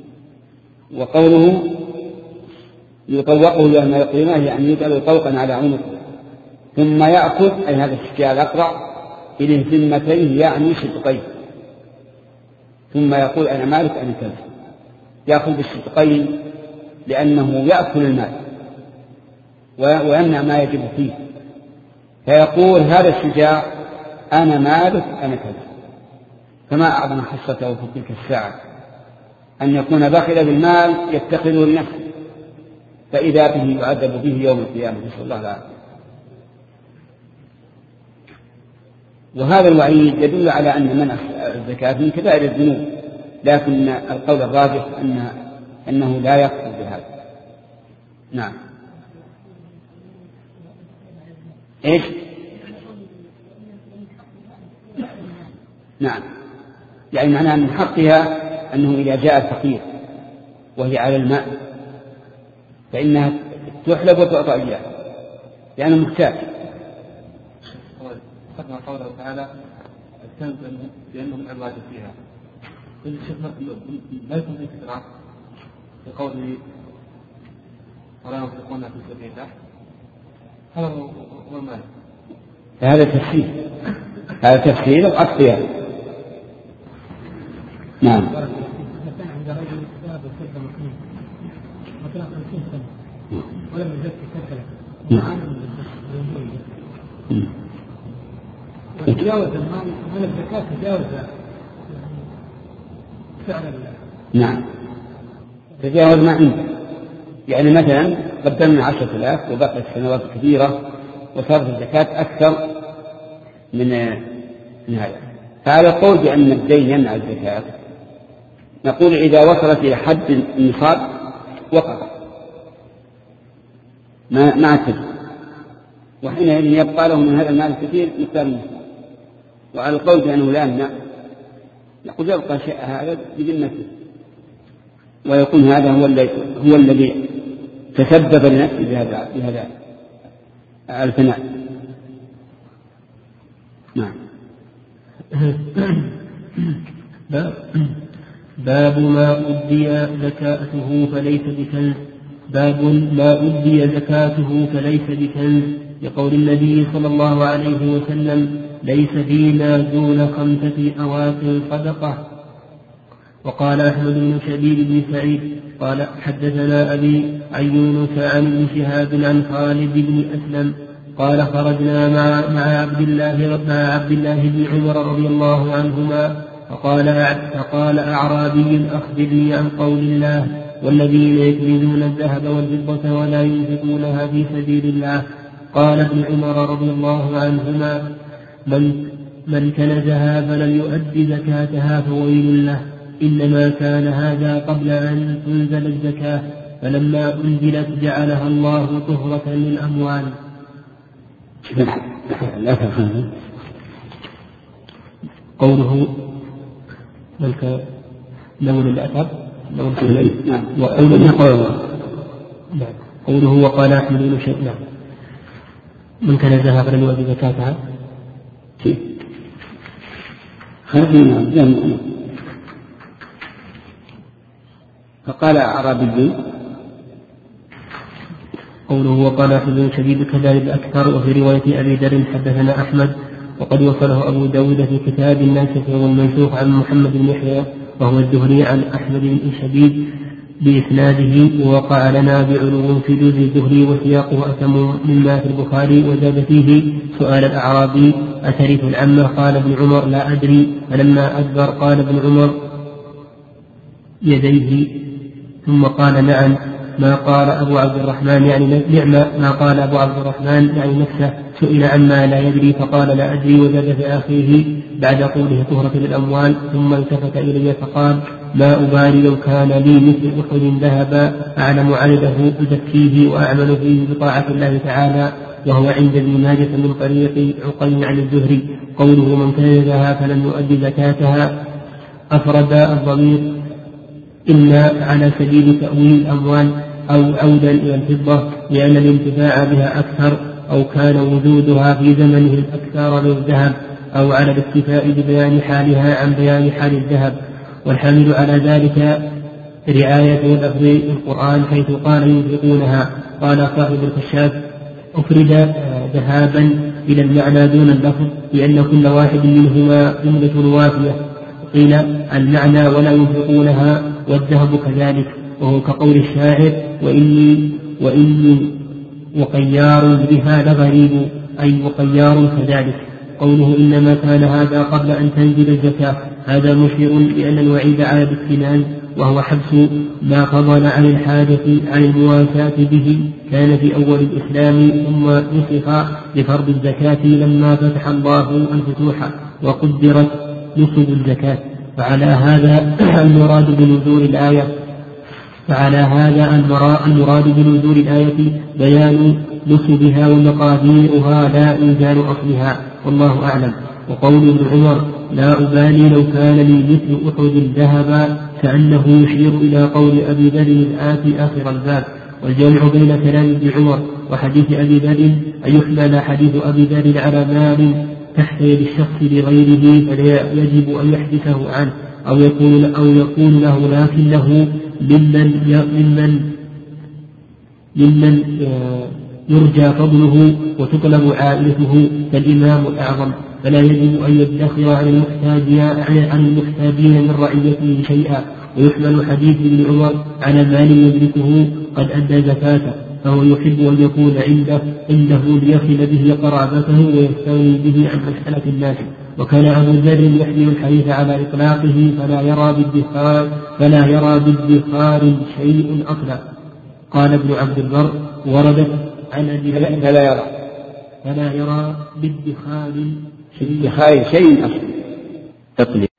وقوله يطوقه يوم القيامة يعني يجعل طوقا على عنقه ثم يأخذ أي هذا الشجاع الأقرع إلى ذمتيه يعني شدقيه ثم يقول أنا مالك أنا كذا، يأخذ بالشدقين لأنه يأكل المال ويمنع ما يجب فيه، فيقول هذا الشجاع أنا مالك أنا كذا. فما أعظم حصته في تلك الساعة أن يكون بخل بالمال يتخذه لنفسه فإذا به يعذب به يوم القيامة، نسأل الله العافية. وهذا الوعيد يدل على أن منع الزكاة من كبائر الذنوب، لكن القول الراجح أن أنه لا يقصد بهذا. نعم. إيش؟ نعم، يعني معناها من حقها أنه إذا جاء الفقير وهي على الماء فإنها تحلب وتعطى إياه لأنه محتاج. ذكرنا قوله تعالى الكنز لأنهم عباد فيها، كل شيء لا يكون في كثرة في قوله ولا ينفقون في سبيل الله، هذا هو المال. هذا تفسير هذا تفسير وعطفها. نعم. كان عند رجل ذهب السلطة مسلم مثلا خمسين سنة ولم يزكي سلطة وتجاوز المال من الزكاة تجاوز فعل الله. نعم، تجاوز ما عنده، يعني مثلا قدمنا عشرة آلاف وبقيت سنوات كثيرة وصارت الزكاة أكثر من هذا، فعلى القول بأن الدين يمنع الزكاة نقول إذا وصلت إلى حد النصاب وقف ما ما تجد، وحينئذ يبقى له من هذا المال الكثير مثل النصاب. وعلى القول بأنه لا يمنع نقول يبقى شيء هذا بذمته، ويكون هذا هو الذي هو الذي تسبب لنفسه بهذا بهذا الفناء. نعم. باب ما أدي زكاته فليس بكنز. باب ما أدي زكاته فليس بكنز، لقول النبي صلى الله عليه وسلم ليس فينا دون خمسة أواق صدقة. وقال أحمد بن شبيب بن سعيد قال حدثنا أبي عن يونس عن ابن شهاب عن خالد بن أسلم قال خرجنا مع, مع عبد الله مع عبد الله بن عمر رضي الله عنهما فقال فقال أعرابي أخبرني عن قول الله والذين يكنزون الذهب والفضة ولا ينفقونها في سبيل الله. قال ابن عمر رضي الله عنهما: من, من كنزها فلم يؤد زكاتها فويل له. إنما كان هذا قبل أن تنزل الزكاة، فلما أنزلت جعلها الله طهرة للأموال. قوله ملك لون الأثر قوله وقال أحمد بن شيء نعم من كنزها فلم يؤد زكاتها فقال أعرابي قوله وقال أحمد بن شديد كذلك أكثر. وفي رواية أبي ذر حدثنا أحمد وقد وصله أبو داود في كتاب الناسخ والمنسوخ عن محمد بن يحيى وهو الزهري عن أحمد بن شديد بإسناده، ووقع لنا بعلو في جزء الزهري وسياقه أتم مما في البخاري. وزاد فيه سؤال الأعرابي: أترث العمة؟ قال ابن عمر: لا أدري. فلما أدبر قال ابن عمر يديه ثم قال: نعم. ما قال أبو عبد الرحمن يعني نعمة ما قال أبو عبد الرحمن يعني نفسه. سئل عما لا يدري فقال: لا أدري. وزاد في آخره بعد قوله طهرة للأموال ثم التفت إلي فقال: ما أبالي لو كان لي مثل أحد ذهبا أعلم عدده أزكيه وأعمل فيه بطاعة الله تعالى. وهو عند ابن ماجه من طريق عقيل عن الزهري. قوله من كنزها فلم يؤد زكاتها أفرد الضمير إما على سبيل تأويل الأموال أو عودا إلى الفضة لأن الانتفاع بها أكثر، أو كان وجودها في زمنه الأكثر من الذهب، أو على الاكتفاء ببيان حالها عن بيان حال الذهب. والحامل على ذلك رعاية لفظ القرآن حيث قال ينفقونها. قال صاحب الكشاف: أفرد ذهابا إلى المعنى دون اللفظ لأن كل واحد منهما جملة وافية. قيل المعنى ولا ينفقونها والذهب كذلك، وهو كقول الشاعر: وإني, وإني وقيار بها لغريب، أي وقيار كذلك. قوله إنما كان هذا قبل أن تنزل الزكاة هذا مشير لأن الوعيد على الاكتناز وهو حبس ما فضل عن الحاجة عن المواساة به كان في أول الإسلام، ثم نسخ لفرض الزكاة لما فتح الله الفتوح وقدرت نصب الزكاة. فعلى هذا المراد بنزول الآية فعلى هذا المراد بنزول الآية بيان نصبها ومقاديرها لا إنزال أصلها، والله أعلم. وقول ابن عمر: لا أبالي لو كان لي مثل أحد ذهبا، كأنه يشير إلى قول أبي ذر الآتي آخر الباب. والجمع بين كلام ابن عمر وحديث أبي ذر أن يحمل حديث أبي ذر على مال تحت يد الشخص لغيره فلا يجب أن يحدثه عنه، أو يكون, أو يكون له لكنه ممن, ممن, ممن يرجى فضله وتطلب عائلته كالإمام الأعظم، فلا يجب أن يدخر عن المحتاجين من رعيته شيئا. ويحمل حديث ابن عمر على مال يدركه قد أدى زكاته، فهو يحب أن يكون عنده, عنده ليصل به قرابته ويستغني به عن مسألة الناس. وكان أبو ذر يحمل الحديث على إطلاقه فلا يرى بالدخار فلا يرى بالدخار شيء أصلا. قال ابن عبد البر: وردت عن أبي فلا يرى فلا يرى بالدخار شيء شيء أصلا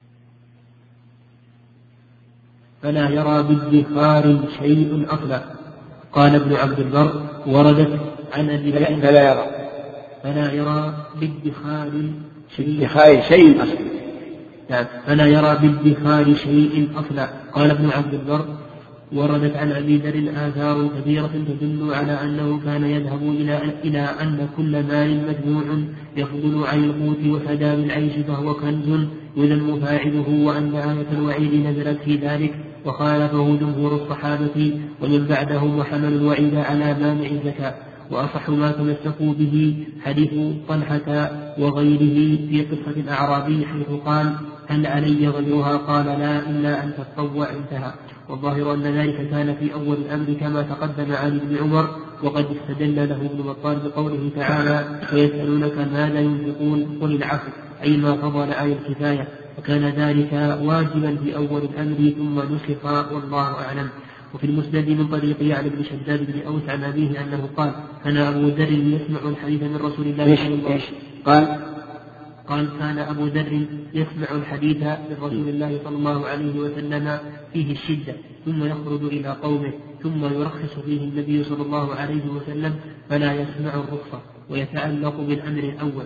فلا يرى بالدخار شيء أصلا. قال ابن عبد البر: وردت عن أبي فلا يرى فلا يرى بالدخار شيء شيء أصلا يعني فلا يرى بالدخار شيء أصلا. قال ابن عبد البر: وردت عن أبي ذر آثار كثيرة تدل على أنه كان يذهب إلى إلى أن كل مال مجموع يفضل عن القوت وسداد العيش فهو كنز يذم فاعله، وأن آية الوعيد نزلت في ذلك وخالفه جمهور الصحابة ومن بعدهم وحملوا الوعيد على مانع الزكاة. وأصح ما تمسكوا به حديث طلحة وغيره في قصة الأعرابي حيث قال: هل علي غيرها؟ قال: لا، إلا أن تتطوع. انتهى. والظاهر أن ذلك كان في أول الأمر كما تقدم عن ابن عمر، وقد استدل له ابن بطال بقوله تعالى: ويسألونك ماذا ينفقون قل العفو، أي ما فضل آية الكفاية، وكان ذلك واجبا في أول الأمر ثم نسخ، والله أعلم. وفي المسند من طريق يعلى بن شداد بن أوس عن أبيه أنه قال كان أبو ذر يسمع الحديث من رسول الله صلى الله عليه وسلم قال قال كان أبو ذر يسمع الحديث من رسول الله صلى الله عليه وسلم فيه الشدة ثم يخرج إلى قومه ثم يرخص فيه النبي صلى الله عليه وسلم فلا يسمع الرخصة ويتعلق بالأمر الأول.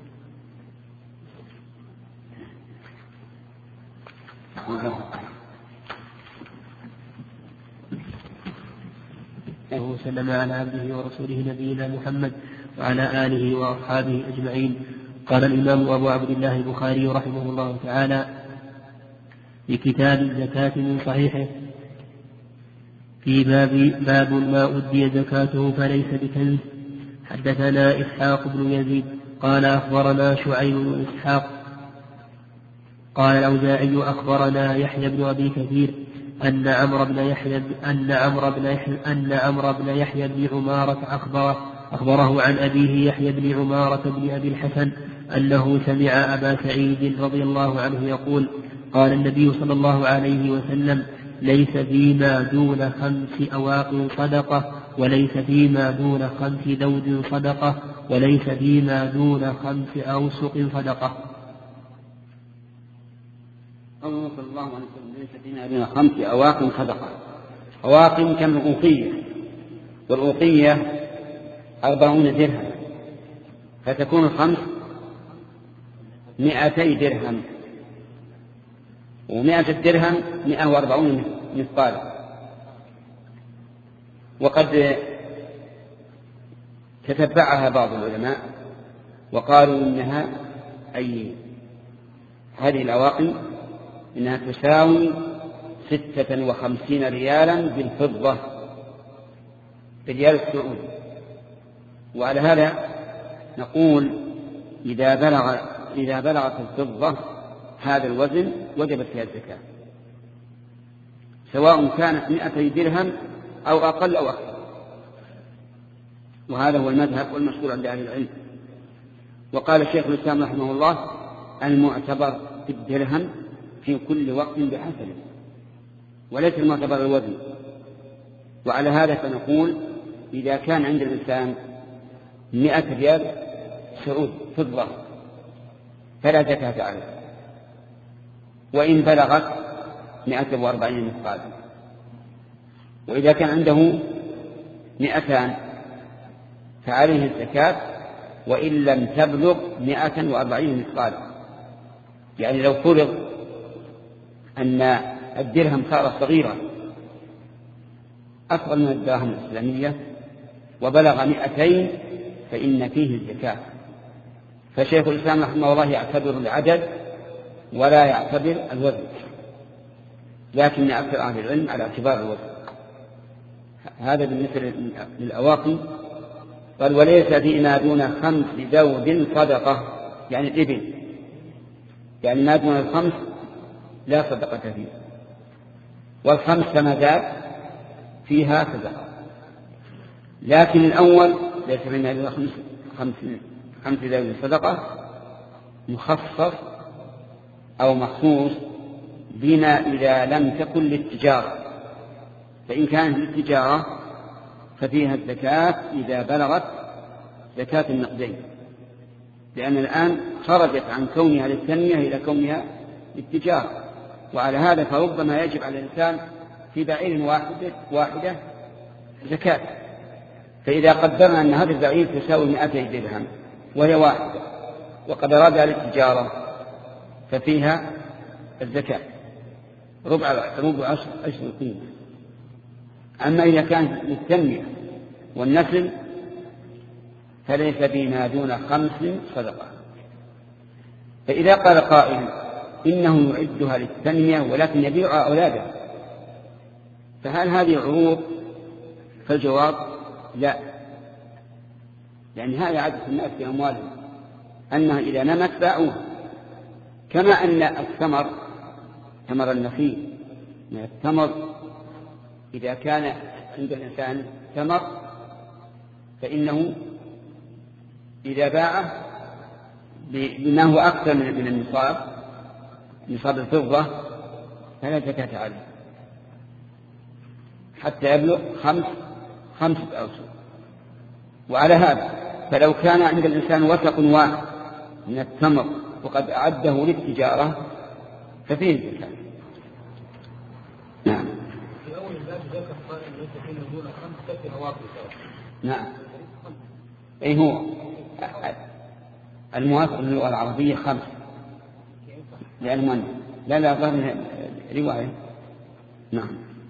وسلم على عبده ورسوله نبينا محمد وعلى آله وأصحابه أجمعين. قال الإمام أبو عبد الله البخاري رحمه الله تعالى في كتاب الزكاة من صحيحه في باب باب ما أدي زكاته فليس بكنز. حدثنا إسحاق بن يزيد قال أخبرنا شعيب بن إسحاق قال الأوزاعي أخبرنا يحيى بن أبي كثير أن عمرو بن يحيى أن عمرو بن يحيى أن عمرو بن يحيى بن عمارة أخبره أخبره عن أبيه يحيى بن عمارة بن أبي الحسن أنه سمع أبا سعيد رضي الله عنه يقول قال النبي صلى الله عليه وسلم ليس فيما دون خمس أواق صدقة وليس فيما دون خمس ذود صدقة وليس فيما دون خمس أوسق صدقة. قوله صلى الله عليه وسلم ليس فيما دون خمس أواق صدقة. أواق كم الأوقية، والأوقية أربعون درهم، فتكون الخمس مئتي درهم، ومئة الدرهم مئة وأربعون مثقالا. وقد تتبعها بعض العلماء وقالوا إنها أي هذه الأواقي إنها تساوي ستة وخمسين ريالا بالفضة بالريال السعودي. وعلى هذا نقول إذا بلغ إذا بلغت الفضة هذا الوزن وجبت فيها الزكاة، سواء كانت مئتي درهم أو أقل أو أكثر. وهذا هو المذهب والمشهور عند أهل العلم. وقال الشيخ الإسلام رحمه الله المعتبر بالدرهم في كل وقت بحسبه، وليس المعتبر الوزن. وعلى هذا فنقول إذا كان عند الإنسان مئة ريال سعود فضة فلا زكاة عليه، وإن بلغت مئة وأربعين مثقالا. وإذا كان عنده مئتان فعليه الزكاة وإن لم تبلغ مئة وأربعين مثقالا. يعني لو فرض أن الدرهم صار صغيرا أصغر من الدراهم الإسلامية وبلغ مئتين فإن فيه الزكاة. فشيخ الإسلام رحمه الله يعتبر العدد ولا يعتبر الوزن، لكن أكثر أهل العلم على اعتبار الوزن. هذا بالنسبة للأواقي. قال وليس فيما دون خمس ذود صدقة، يعني الإبل، يعني ما دون الخمس لا صدقة فيه، والخمس كما زاد فيها صدقة. لكن الأول ليس فيما دون خمس خمس خمس ذود صدقة مخصص أو مخصوص بما إذا لم تكن للتجارة، فإن كانت للتجارة ففيها الزكاة إذا بلغت زكاة النقدين، لأن الآن خرجت عن كونها للتنمية إلى كونها للتجارة. وعلى هذا فربما يجب على الإنسان في بعير واحدة, واحدة زكاة. فإذا قدرنا أن هذا البعير تساوي مئتي درهم وهي واحدة وقد أرادها للتجارة ففيها الزكاة ربع ربع عشر عشر قيمة. أما إذا كانت للتنمية والنسل فليس بما دون خمس صدقة. فإذا قال قائل إنه يعدها للتنمية ولكن يبيع أولاده، فهل هذه عروض؟ فالجواب لا، لأن هذا عادة الناس في أموالهم أنها إذا نمت باعوها. كما أن الثمر ثمر النخيل من الثمر إذا كان عند الإنسان ثمر فإنه إذا باعه بما هو أكثر من النصاب نصاب الفضة فلا زكاة عليه. حتى يبلغ خمس خمسة أوسق. وعلى هذا فلو كان عند الإنسان وسق واحد من التمر وقد أعده للتجارة ففيه الزكاة. نعم. في أول الباب ذكر قائل ليس فيه دون خمسة نواقص. نعم. أي هو الموافق للغة العربية خمس لألمانيا. لا لا ظهر رواية. نعم.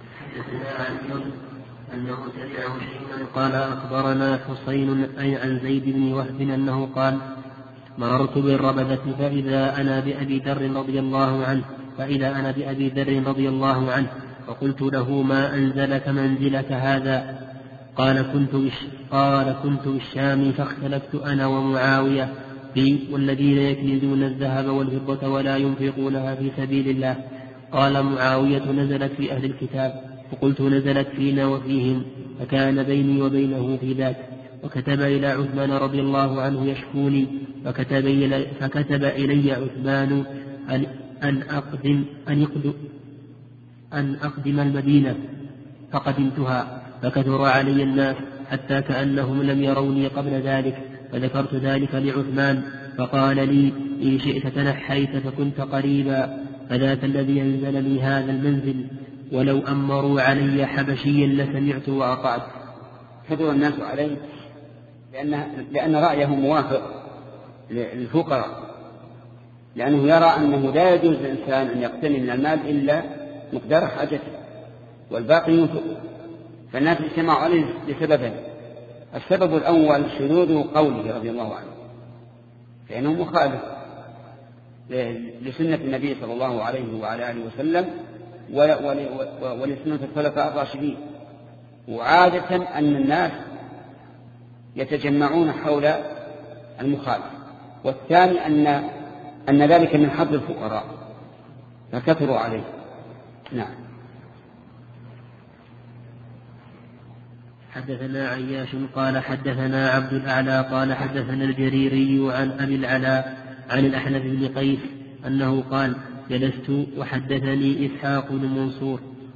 أنه سمعه شيئا قال أخبرنا حسين أي عن زيد بن وهب أنه قال مررت بالربذة فإذا أنا بأبي ذر رضي الله عنه فإذا أنا بأبي ذر رضي الله عنه فقلت له ما أنزلك منزلك هذا؟ قال كنت بش قال كنت بالشام فاختلفت أنا ومعاوية في والذين يكنزون الذهب والفضة ولا ينفقونها في سبيل الله. قال معاوية نزلت في أهل الكتاب. فقلت نزلت فينا وفيهم فكان بيني وبينه في ذاك. وكتب إلى عثمان رضي الله عنه يشكوني فكتب إلي, فكتب إلي عثمان أن, أن, أقدم أن, يقدم أن أقدم المدينة فقدمتها فكثر علي الناس حتى كأنهم لم يروني قبل ذلك. فذكرت ذلك لعثمان فقال لي إن شئت تنحيت فكنت قريبا فذاك الذي ينزل لي هذا المنزل ولو أمروا علي حبشيا لسمعت وأطعت. كثر الناس عليه لأن, لأن رأيه موافق للفقراء لأنه يرى أنه لا يجوز للإنسان أن يقتني من المال إلا مقدار حاجته والباقي ينفق. فالناس اجتمعوا عليه لسببين. السبب الأول شذوذ قوله رضي الله عنه فإنه مخالف لسنة النبي صلى الله عليه وعلى آله وسلم ولسنة الخلفاء الراشدين. وعادة أن الناس يتجمعون حول المخالف. والثاني أن, أن ذلك من حظ الفقراء فكثروا عليه. نعم. حدثنا عياش قال حدثنا عبد الأعلى قال حدثنا الجريري عن أبي العلاء عن الأحنف بن قيس أنه قال جلست وحدثني إسحاق بن منصور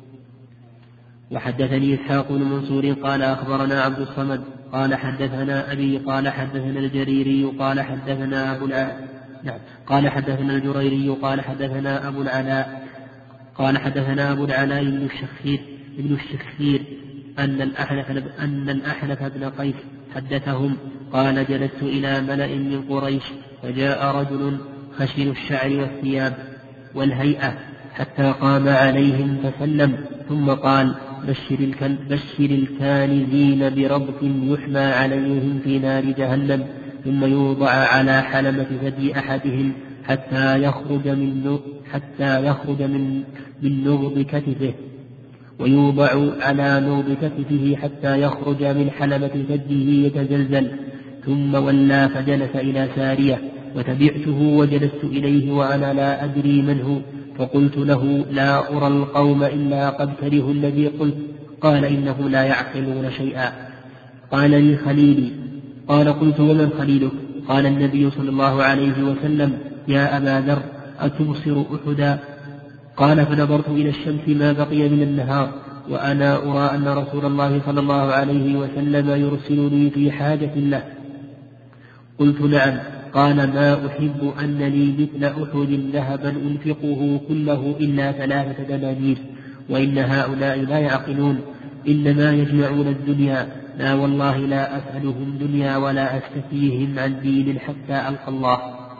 وحدثني إسحاق بن منصور قال أخبرنا عبد الصمد قال حدثنا أبي قال حدثنا الجريري قال حدثنا أبو العلاء نعم قال حدثنا الجريري قال حدثنا أبو العلاء قال حدثنا أبو العلاء بن الشخير ابن الشخير أن الأحنف أن الأحنف بن قيس حدثهم قال جلست إلى ملأ من قريش فجاء رجل خشن الشعر والثياب والهيئة حتى قام عليهم فسلم ثم قال بشر, بشر الكانزين بربط يحمى عليهم في نار جهنم ثم يوضع على حلمة ثدي أحدهم حتى يخرج من حتى يخرج من من نغض كتفه ويوضع على نغض كتفه حتى يخرج من حلمة ثديه يتزلزل. ثم ولى فجلس إلى سارية وتبعته وجلست إليه وأنا لا أدري من هو فقلت له لا أرى القوم إلا قد كرهوا الذي قلت. قال إنه لا يعقلون شيئا. قال لي خليلي. قال قلت ومن خليلك؟ قال النبي صلى الله عليه وسلم يا أبا ذر أتبصر أحدا؟ قال فنظرت إلى الشمس ما بقي من النهار وأنا أرى أن رسول الله صلى الله عليه وسلم يرسلني في حاجة له. قلت نعم. قال ما أحب أن لي مثل أحد ذهبا أنفقه كله إلا ثلاثة دنانير وإن هؤلاء لا يعقلون إنما يجمعون الدنيا لا والله لا أسألهم دنيا ولا أستفيهم عن دين حتى ألقى الله.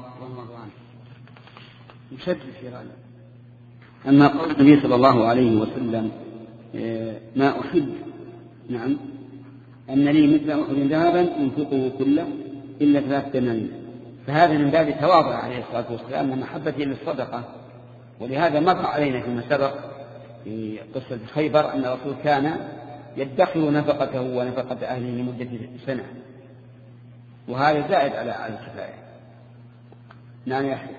يشد في رأيه. أما قول النبي صلى الله عليه وسلم ما أحب نعم أن لي مثل أحد ذهبا أنفقه كله إلا ثلاثة دنانير فهذا من باب تواضع عليه الصلاة والسلام من محبته للصدقة. ولهذا مر علينا فيما سبق في قصة خيبر أن الرسول كان يدخر نفقته ونفقة أهله لمدة سنة وهذا زائد على على الكفاية. نعم يا أخي.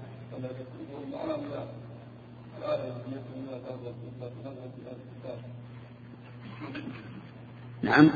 نعم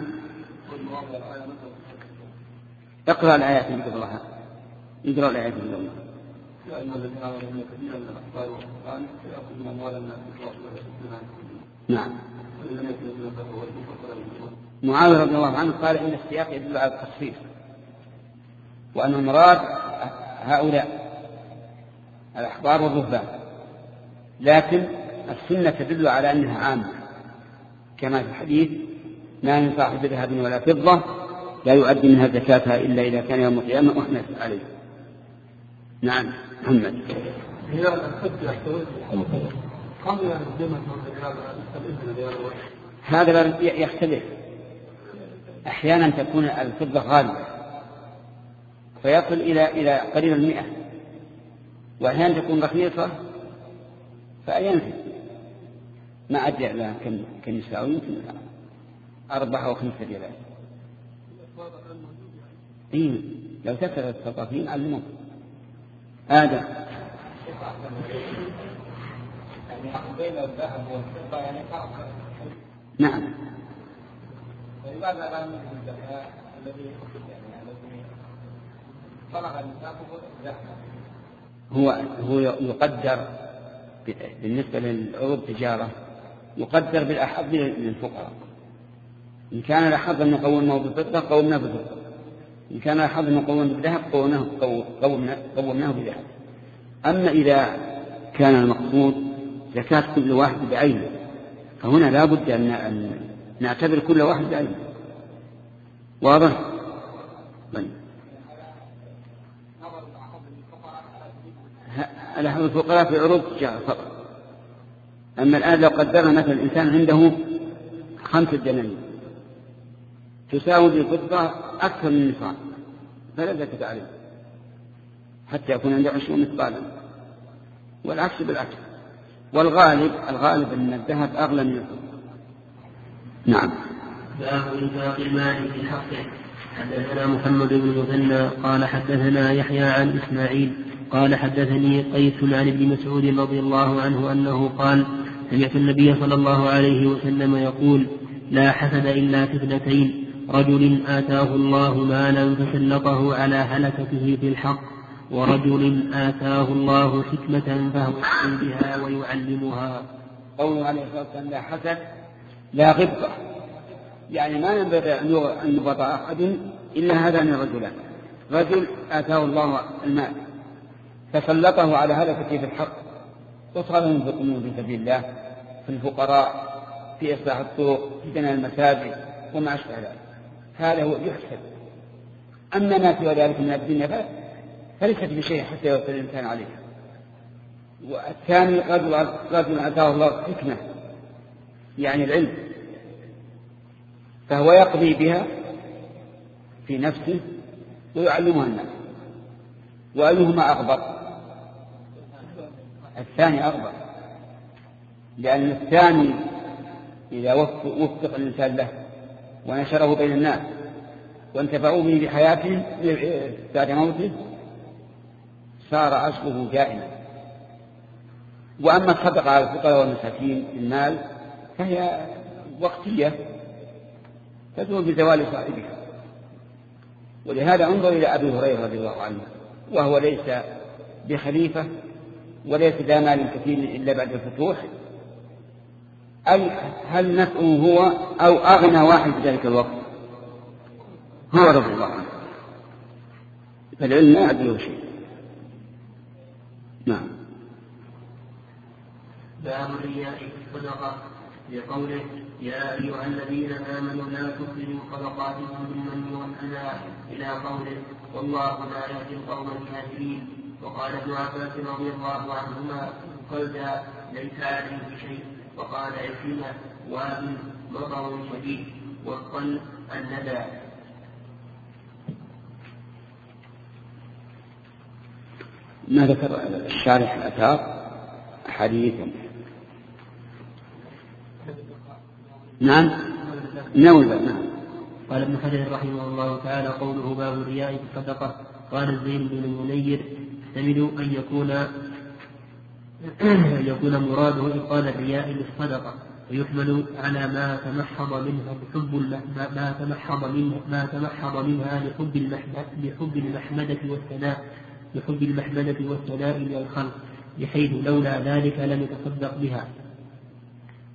اقرأ الآيات اللي قبلها. اقرأ الآيات اللي قبلها. يا أيها الذين آمنوا إن كثيرا من الأحبار والرهبان يأخذون أموال الناس بالباطل ويصدون عن سبيل الله. نعم. معاوية رضي الله عنه قال إن السياق يدل على التصفير، وأن المراد هؤلاء الأحبار والرهبان، لكن السنة تدل على أنها عامة، كما في الحديث: ما ينفع بذهب ولا فضة لا يؤدي منها زكاتها إلا إذا كان يوم القيامة أحنث عليه. نعم محمد. هذا يختلف، أحيانا تكون الفضة غالية فيصل إلى إلى قريب المئة، وأحيانا تكون رخيصة فينفذ. ما أدري لها كم كم يساوي، يمكن أربعة أو خمسة ريالات. إيه لو تكثر الثقافيين علموك هذا. نعم. هو هو يقدر بالنسبة للعروض التجارة، يقدر بالأحظ للفقراء. إن كان الأحظ أن نقومه بالفضة قومناه بالفضة، إن كان الأحظ أن نقومه بالذهب قومناه بالذهب. أما إذا كان المقصود زكاة كل واحد بعينه فهنا لا بد أن نعتبر كل واحد بعينه. واضح؟ الأحظ الفقراء في عروض التجارة فقط. أما الآن لو قدرنا مثلا الإنسان عنده خمسة دنانير تساوي بالفضة أكثر من نصاب فلا زكاة عليه حتى يكون عنده عشرون مثقالا، والعكس بالعكس. والغالب الغالب أن الذهب أغلى من الفضة. نعم. باب إنفاق المال في حقه. حدثنا محمد بن المثنى قال حدثنا يحيى عن إسماعيل قال حدثني قيس عن ابن مسعود رضي الله عنه أنه قال: سمعت النبي صلى الله عليه وسلم يقول: لا حسد إلا في اثنتين: رجل آتاه الله مالا فسلطه على هلكته في الحق، ورجل آتاه الله حكمة فهو يحكم بها ويعلمها. قوله عليه الصلاة والسلام: لا حسد لا غبطة، يعني ما ينبغي أن يغبط أحد إلا هذان الرجلان: رجل آتاه الله المال فسلطه على هلكته في الحق، وصار ينفقون في سبيل الله، في الفقراء، في إصلاح الطرق، في بناء المساجد وما أشبه ذلك، هذا هو يحسد. أما ما سوى ذلك من الدنيا فليست بشيء حتى يوصل الإنسان عليها. والثاني رجل آتاه الله حكمة، يعني العلم، فهو يقضي بها في نفسه ويعلمها الناس. وأيهما أغبر؟ الثاني أغبر، لأن الثاني إذا وفق الإنسان له ونشره بين الناس وانتفعوا به بحياته بعد موته صار عشقه دائما. وأما الصدقة على الفقراء والمساكين المال فهي وقتية تزول بزوال صاحبها. ولهذا انظر إلى أبي هريرة رضي الله عنه، وهو ليس بخليفة وليس ذا مال كثير إلا بعد الفتوح، أي هل نفعه هو أو أغنى واحد في ذلك الوقت؟ هو رضي الله عنه. فالعلم لا يعدله شيء. نعم. باب الرياء في الصدقة لقوله: يا أيها الذين آمنوا لا تخرجوا صدقاتكم بالمن والأذى إلى قوله: والله لا يهدي القوم الكافرين. وقال ابن عباس رضي الله عنهما: قلت ليس عليه شيء. وقال عكرمة: وابن مطر شديد، والقل الندى. ما ذكر الشارح الأثار حديثا. نعم نوبة. نعم. قال ابن حجر رحمه الله تعالى: قوله باب الرياء في الصدقة. قال الزين بن المنير: احتمل أن يكون أن يكون مراده إبطال الرياء للصدقة، ويحمل على ما تمحض منها بحب ما تمحض منها ما تمحض منها لحب المحمدة لحب المحمدة والثناء لحب المحمدة والثناء من الخلق، بحيث لولا ذلك لم يتصدق بها.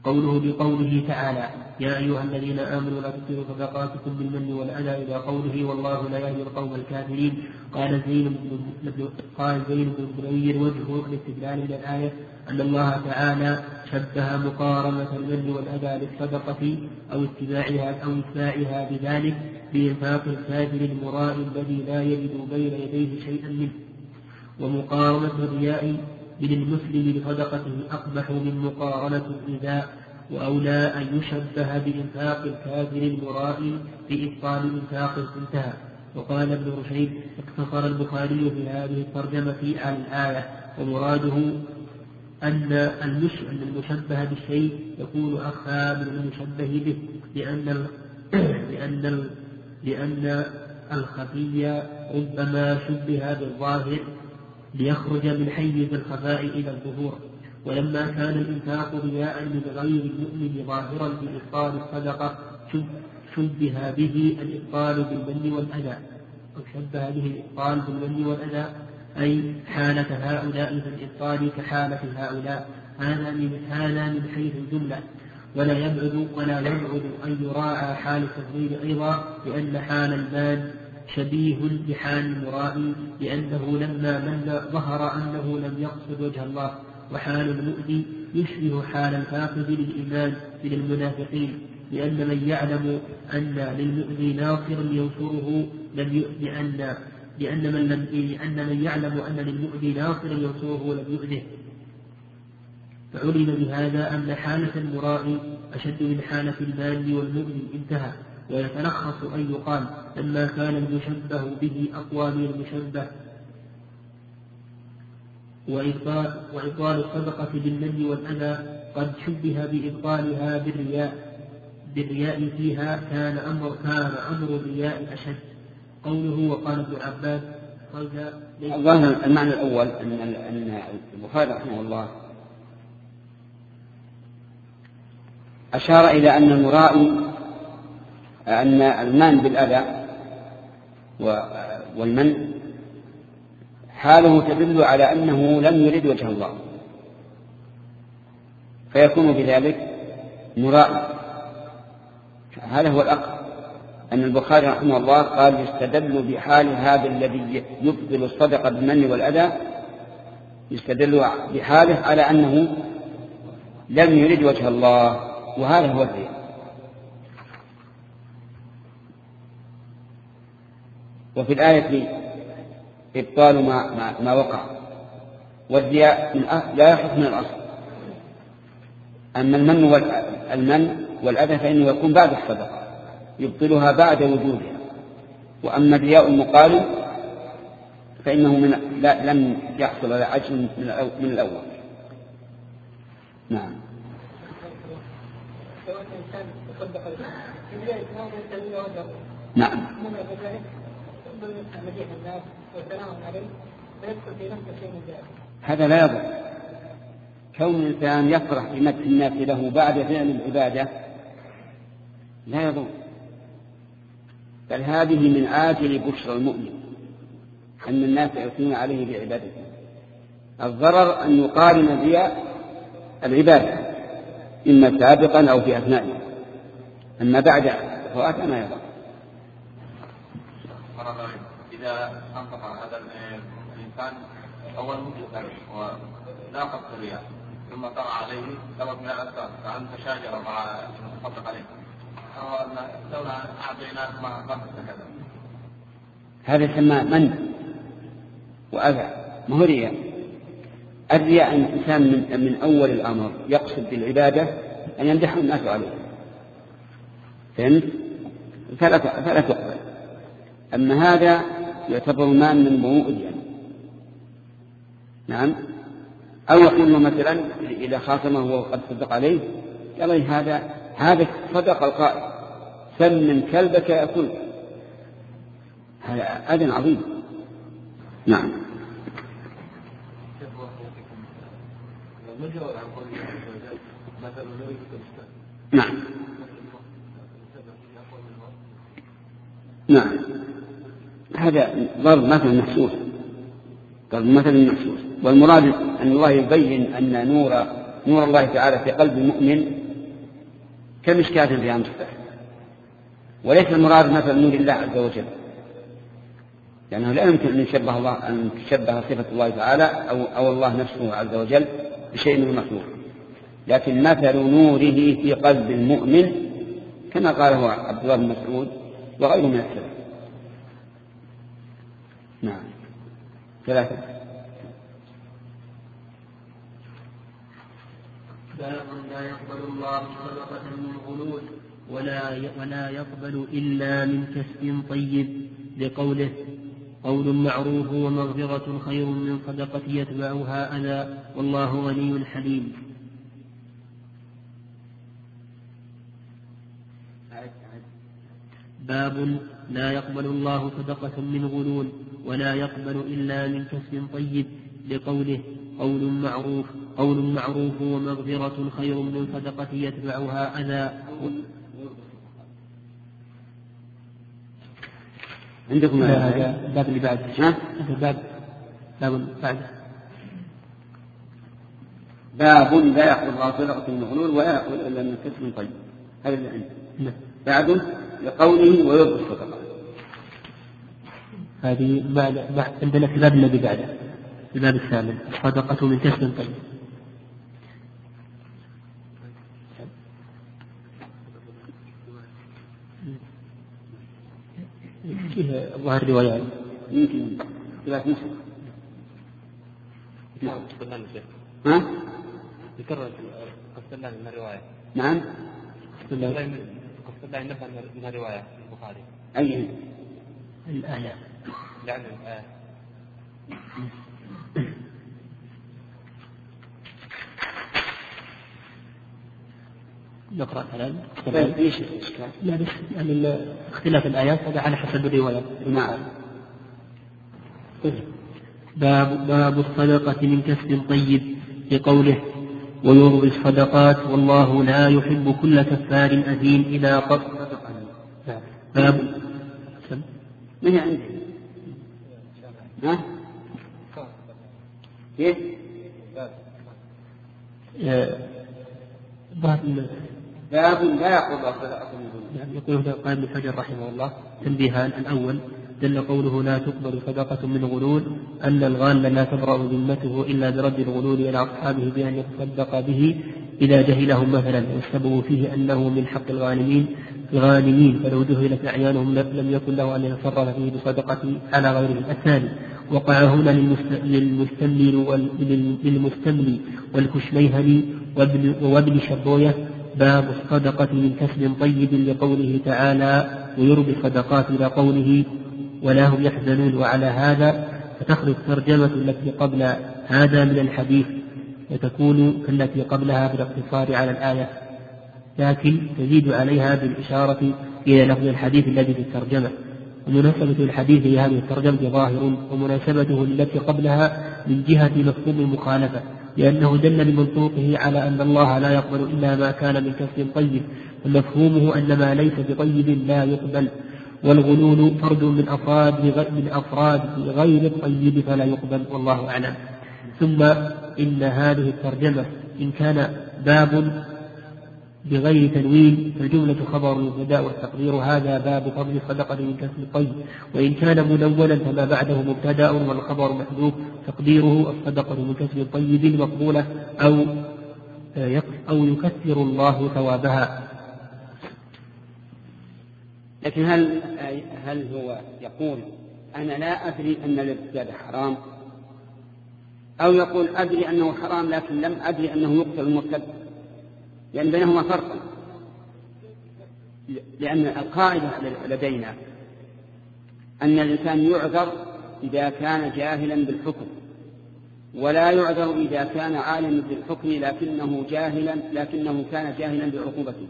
قوله بقوله تعالى يا أيها الذين آمنوا لا تبطلوا صدقاتكم بالمن والأذى إلى قوله والله لا يهدي القوم الكافرين. قال زين بن قال زين بن بنير وجه الاستدلال من الآية أن الله تعالى شبه مقارنة المن والأذى للصدقة أو اتباعها أو اتباعها بذلك بإنفاق الكافر المراء الذي لا يجد بين يديه شيئا منه. ومقارنة الرياء للمسلم بصدقته أقبح من مقارنة الإيذاء، وأولى أن يشبه بإنفاق الكافر المرائي بإبطال إنفاقه انتهى. وقال ابن رشيد اقتصر البخاري في هذه الترجمة على الآية، ومراده أن المشبه بالشيء يكون أخفى من المشبه به، لأن لأن لأن الخفي ربما شبه بالظاهر ليخرج من حيز الخفاء إلى الظهور. ولما كان الإنفاق رياء من غير المؤمن ظاهرا بإبطال الصدقة شبه به الإبطال بالمن والأذى، أو شبه به الإبطال بالمن والأذى أي حالة هؤلاء في الإبطال كحالة هؤلاء. هذا من هذا من حيث الجملة، ولا يبعد ولا يبعد أن يراعى حال التفضيل أيضا، لأن حال المال شبيه بحال المرائي، لأنه لما من ظهر أنه لم يقصد وجه الله. وحال المؤذي يشبه حال الفاقد للإيمان من المنافقين، لأن من يعلم أن للمؤذي ناصرا ينصره لم لأن لأن من لم لأن من يعلم أن للمؤذي ناصرا ينصره لم يؤذه. فعلم بهذا أن حالة المرائي أشد من حالة المال والمؤذي انتهى. ويتلخص أن يقال لما كان المشبه به أقوى من المشبه، وإبطال الصدقة بالمن والأذى قد شبه بإبطالها بالرياء بالرياء فيها كان أمر كان أمر الرياء أشد. قوله وقال ابن عباس الظاهر المعنى الأول أن البخاري رحمه الله أشار إلى أن المرائي أن المن بالأذى والمن حاله تدل على أنه لم يرد وجه الله، فيكون بذلك مرائي. هذا هو الأقرب، أن البخاري رحمه الله قال يستدل بحال هذا الذي يبطل الصدقة بالمن والأذى، يستدل بحاله على أنه لم يرد وجه الله، وهذا هو الرياء. وفي الآية إبطال ما, ما, ما وقع، والرياء لا يخف من الأصل. أما المن والمن والأذى فإنه يكون بعد الصدقة، يبطلها بعد وجودها. وأما الرياء المقارن فإنه من لا لم يحصل على أجر من الأول. نعم. نعم. هذا لا يضر. كون الإنسان يفرح بمدح الناس له بعد فعل العبادة لا يضر، بل هذه من آجل بشرى المؤمن أن الناس يثنون عليه بعبادته. الضرر أن يقارن الرياء العبادة إما سابقا أو في أثنائها، أما بعد فوات ما يضر. إذا أنفق هذا الإنسان أول مجلس ولا قصد الرياء ثم طرأ عليه سبب من الأسباب فأنت شاجر مع المتصدق عليه، لولا أعطيناك ما قصد كذا، هذا يسمى من وأذى، ما هو رياء. الرياء أن الإنسان من, من أول الأمر يقصد بالعبادة أن يمدح الناس عليه، فهمت؟ فلا فلا تقبل. أما هذا يعتبر مان من مؤذيا. نعم. أو يقول مثلا إذا خاصمه وهو قد صدق عليه قال هذا هذا صدق القائل سمن كلبك يأكل، هذا أذى عظيم. نعم. نعم. نعم. هذا ضرب مثل محسوس، ضرب مثل محسوس. والمراد أن الله يبين أن نور نور الله تعالى في قلب المؤمن كمشكاة فيها مصباح، وليس المراد مثل نور الله عز وجل، لأنه لا يمكن أن يشبه الله أن تشبه صفة الله تعالى أو, أو الله نفسه عز وجل بشيء من المخلوق، لكن مثل نوره في قلب المؤمن كما قاله عبد الله بن مسعود وغيره من السلف. نعم. ثلاثة. باب لا يقبل الله صدقة من غلول ولا ولا يقبل إلا من كسب طيب، لقوله قول معروف ومغفرة خير من صدقة يتبعها أذى والله غني حليم. باب لا يقبل الله صدقة من غلول ولا يقبل إلا من كسب طيب، لقوله قول معروف قول معروف ومغفرة خير من صدقة يتبعها أذى. عندكم هذا الباب اللي بعده. ها؟ باب باب بعده. باب لا يقبل الله صدقة من غلول ولا يقبل إلا من كسب طيب. هذا اللي عنده. بعده لقوله ويرضي الصدقة. هذه بعد عندنا في الباب الذي بعده الباب الثامن الصدقة من كسب طيب. فيه ظاهر روايات يمكن ثلاث نسخ. نعم. ها؟ ذكر قصدنا من الرواية. نعم. قصدنا نفهم من الرواية البخاري. أي الآية. يعني الآية. نقرأ كلام. ايش لا بس يعني اختلاف الآيات هذا على حسب الرواية. نعم. باب باب الصدقة من كسب طيب، لقوله ويرضي الصدقات والله لا يحب كل كفار أثيم إلى قصد. باب من هي عندي؟ ها؟ كيف؟ باب باب لا يقبل صدقة من غلول. يقول قال ابن حجر رحمه الله تنبيهان. الأول دل قوله لا تقبل صدقة من غلول أن الغال لا تبرأ ذمته إلا برد الغلول إلى أصحابه بأن يتصدق به إذا جهلهم مثلا، والسبب فيه أنه من حق الغانمين الغانمين فلو جهلت أعيانهم لم يكن له أن يتصرف فيه بصدقة على غيره. الثاني وقع هنا للمستملي للمستملي والكشميهني وابن شبوية باب الصدقة من كسب طيب، لقوله تعالى ويربي الصدقات إلى قوله ولا هم يحزنون. وعلى هذا فتخرج الترجمة التي قبل هذا من الحديث وتكون كالتي قبلها بالاقتصار على الآية، لكن تزيد عليها بالإشارة إلى لفظ الحديث الذي في الترجمة. ومناسبة الحديث لهذه الترجمة ظاهر، ومناسبته للتي قبلها من جهة مفهوم المخالفة، لأنه دل بمنطوقه على أن الله لا يقبل إلا ما كان من كسب طيب، ومفهومه أن ما ليس بطيب لا يقبل، والغلول فرد من أفراد من أفراد غير الطيب فلا يقبل، والله أعلم. ثم إن هذه الترجمة إن كان باب بغير تنوين فالجملة خبر مبتدأ والتقدير هذا باب فضل الصدقة من كسب الطيب، وإن كان منونا فما بعده مبتدأ والخبر محذوف تقديره الصدقة من كسب الطيب المقبولة أو أو يكثر الله ثوابها. لكن هل هل هو يقول أنا لا أدري أن الابتداء حرام، أو يقول أدري أنه حرام لكن لم أدري أنه يقتل المرتد؟ لأن بينهما فرقا، لأن القاعدة لدينا أن الإنسان يعذر إذا كان جاهلا بالحكم، ولا يعذر إذا كان عالما بالحكم لكنه جاهلا لكنه كان جاهلا بعقوبته.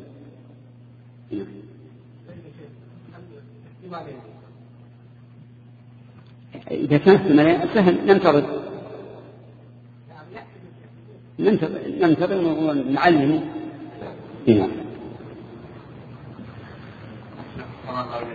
إذا كان احتمالين سهل ننتظر ننتظر ونعلم. نعم.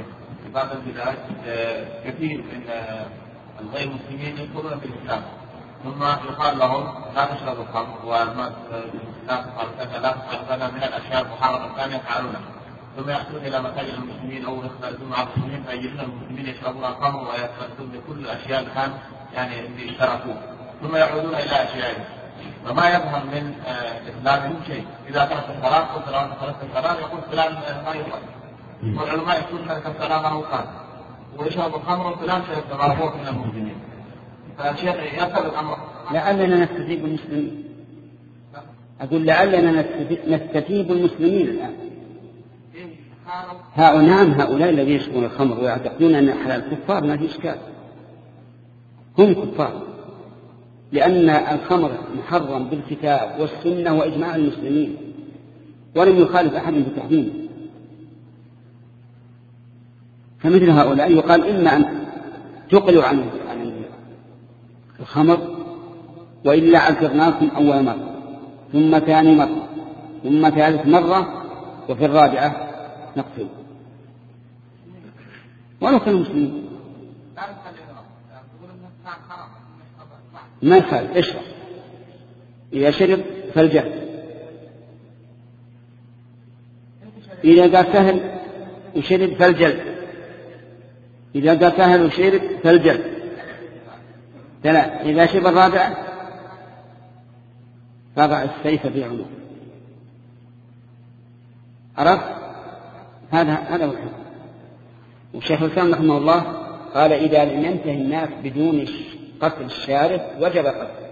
بعض البلاد كثير من الغير المسلمين يدخلون في الإسلام ثم يقال لهم لا تشربوا الخمر ولا تفعل كذا لا تفعل كذا من الاشياء المحرمه كانوا يفعلونها، ثم ياتون الى مساجد المسلمين او يختلطون مع المسلمين فيجدون المسلمين يشربون الخمر ويختلطون بكل الاشياء اللي كان يعني اشتركوا، ثم يعودون الى اشيائهم، وما يظهر من اسلامهم شيء. اذا ترك الصلاه قلت له انت تركت الصلاه يقول فلان ما يصلي، والعلماء يقولون ترك الصلاه ما هو قال، ويشرب الخمر وفلان شرب معروف من المسلمين. فالشيخ يرتبط الامر. لعلنا نستتيب المسلمين. اقول لعلنا نستتيب المسلمين الان. هؤلاء نعم هؤلاء الذين يشربون الخمر ويعتقدون ان حلال كفار ما في اشكال، هم كفار، لأن الخمر محرم بالكتاب والسنة وإجماع المسلمين، ولم يخالف أحد بتحريمه. فمثل هؤلاء يقال إما أن تقلوا عن الخمر وإلا عذرناكم أول مرة ثم ثاني مرة ثم ثالث مرة وفي الرابعة نقتل، ولو كانوا مسلمين ما يخالف اشرب، إذا شرب فالجهل، إذا قال سهل وشرب فالجلد، إذا قال سهل وشرب فالجلد ثلاث، إذا شرب الرابع فضع السيف في عنقه. عرفت؟ هذا هذا هو الحكم. والشيخ الإسلام رحمه الله قال إذا لم ينتهي الناس بدون قتل الشارب وجب قتله.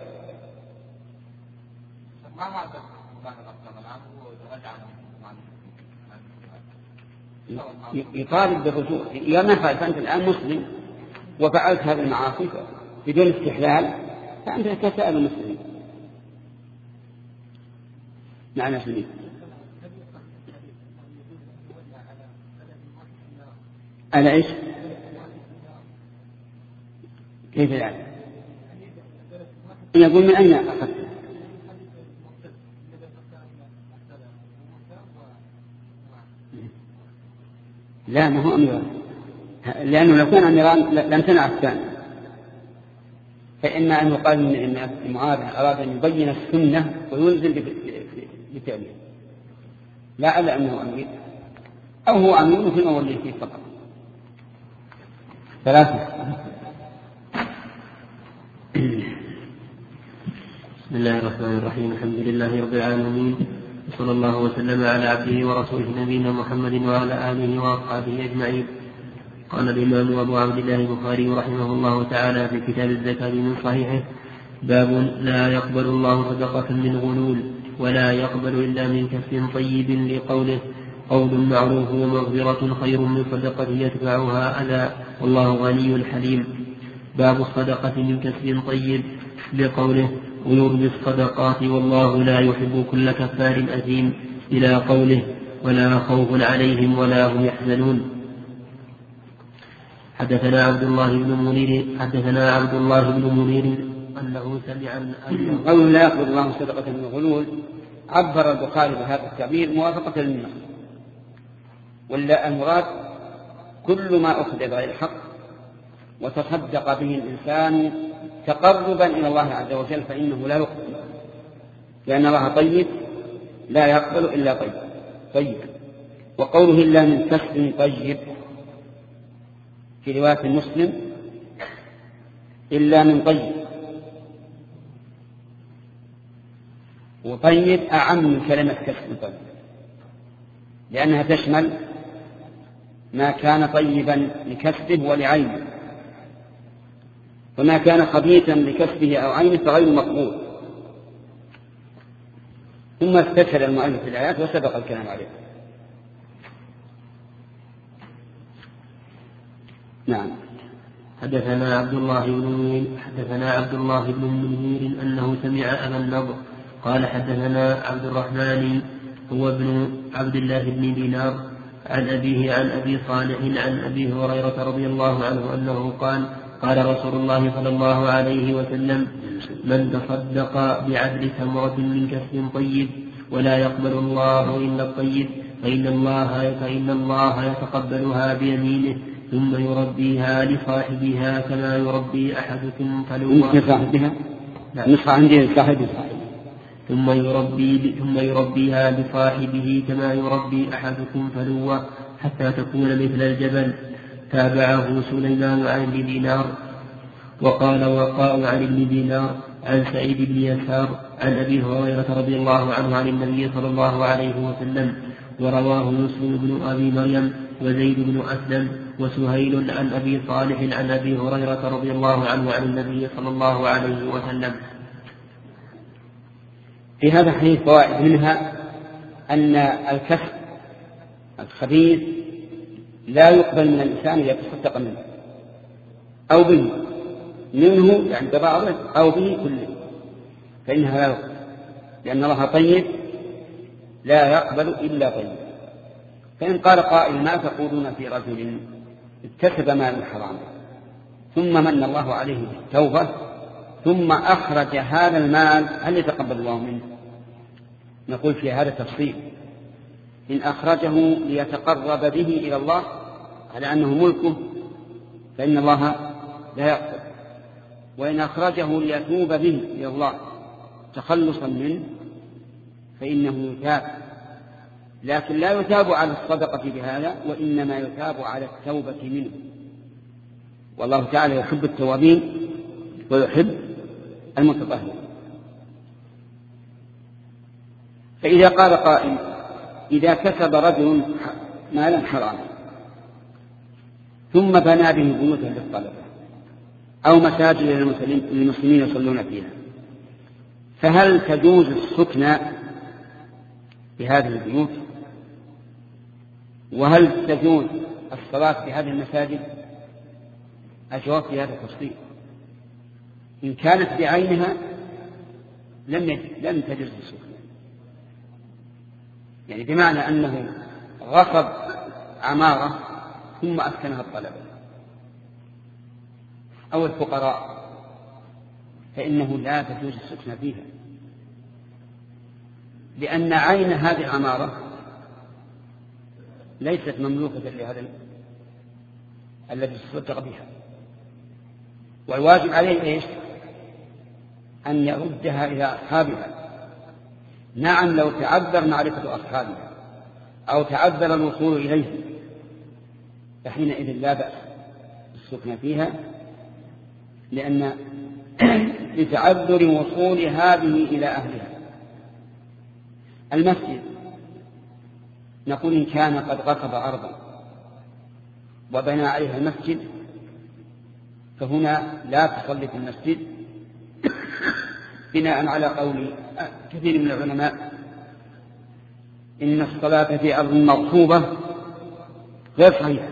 يطالب بالرجوع، إذا ما فعلت أنت الآن مسلم وفعلت هذه المعاصي بدون استحلال فأنت كسائر المسلمين. معنى سليم. على إيش؟ كيف يعني؟ يقول من أين أخذت؟ لا ما هو أميران، لأنه لو كان أميران لامتنع الثاني. فإما أن يقال إن معاذ أراد أن يبين السنة ويلزم بتأويل، لا على أنه أمير، أو هو أمير في موليه فيه فقط. ثلاثة. بسم الله الرحمن الرحيم. الحمد لله رب العالمين، وصلى الله وسلم على عبده ورسوله نبينا محمد وعلى آله وأصحابه أجمعين. قال الإمام أبو عبد الله البخاري رحمه الله تعالى في كتاب الزكاة من صحيحه: باب لا يقبل الله صدقة من غلول ولا يقبل إلا من كسب طيب، لقوله: قول معروف ومغفرة خير من صدقة يتبعها أذى والله غني حليم. باب الصدقة من كسب طيب، لقوله: ويربي الصدقات والله لا يحب كل كفار أثيم، إلى قوله: ولا خوف عليهم ولا هم يحزنون. حدثنا عبد الله بن منير حدثنا عبد الله بن منير أنه سمع أن قول لا يقبل الله صدقة من غلول، عبر البخاري بهذا التعبير موافقة للنص، ولا المراد كل ما أخذ بغير حق وتصدق به الإنسان تقربا إلى الله عز وجل فإنه لا يقبل، لأن الله طيب لا يقبل إلا طيب طيب. وقوله إلا من كسب طيب في رواية المسلم إلا من طيب، وطيب أعم من كلمة كسب طيب، لأنها تشمل ما كان طيبا لكسبه ولعينه، وما كان خبيثا لكسبه أو عينه فغير مقبول. ثم استشهد المؤلف في الآيات وسبق الكلام عليه. نعم. حدثنا عبد الله بن منير حدثنا عبد الله بن منير أنه سمع أبا النضر قال حدثنا عبد الرحمن هو ابن عبد الله بن دينار عن أبيه عن أبي صالح عن أبي هريرة رضي الله عنه أنه قال: قال رسول الله صلى الله عليه وسلم: من تصدق بعدل ثمرة من كسب طيب ولا يقبل الله إلا الطيب فإن الله, فإن الله يتقبلها بيمينه ثم يربيها لصاحبها كما يربي أحدكم فلوه. نسخة عندي صاحب صاحب ثم يربي ثم يربيها بصاحبه كما يربي أحدكم فلوة حتى تكون مثل الجبل. تابعه سليمان عن ابن دينار. وقال وقال عن ابن دينار عن سعيد بن يسار عن أبي هريرة رضي الله عنه عن النبي صلى الله عليه وسلم. ورواه مسلم بن أبي مريم وزيد بن أسلم وسهيل عن أبي صالح عن أبي هريرة رضي الله عنه عن النبي صلى الله عليه وسلم. في هذا الحديث فوائد، منها أن الكسب الخبيث لا يقبل من الإنسان إذا تصدق منه أو به منه يعني ببعضه أو به كله، فإنها لا يقبل، لأن الله طيب لا يقبل إلا طيب. فإن قال قائل ما تقولون في رجل اكتسب مال حرام ثم من الله عليه بالتوبة ثم أخرج هذا المال هل يتقبل الله منه؟ نقول في هذا تفصيل. إن أخرجه ليتقرب به إلى الله على أنه ملكه فإن الله لا يقبل، وإن أخرجه ليتوب به إلى الله تخلصا منه فإنه يتاب، لكن لا يتاب على الصدقة بهذا، وإنما يتاب على التوبة منه. والله تعالى يحب التوابين ويحب المتطهرين. فإذا قال قائل إذا كسب رجل مالا حراما ثم بنى به بيوتا للطلبة أو مساجد للمسلمين يصلون فيها، فهل تجوز السكنى بهذه البيوت؟ وهل تجوز الصلاة في هذه المساجد؟ الجواب في هذا التفصيل. إن كانت بعينها لم لم تجوز السكنى، يعني بمعنى أنه غصب عمارة ثم أسكنها الطلبة أو الفقراء فإنه لا تجوز السكنى فيها، لأن عين هذه العمارة ليست مملوكة لهذا الذي تصدق بها، والواجب عليه إيش؟ أن يردها إلى أصحابها. نعم لو تعذر معرفة أصحابها أو تعذر الوصول إليه فحينئذ لا بأس السكن فيها، لأن لتعذر وصول هذه إلى أهلها. المسجد نقول إن كان قد غصب أرضا وبنى عليها المسجد فهنا لا تصلي في المسجد بناء على قول كثير من العلماء إن الصلاة في أرض مغصوبة غير صحيحة.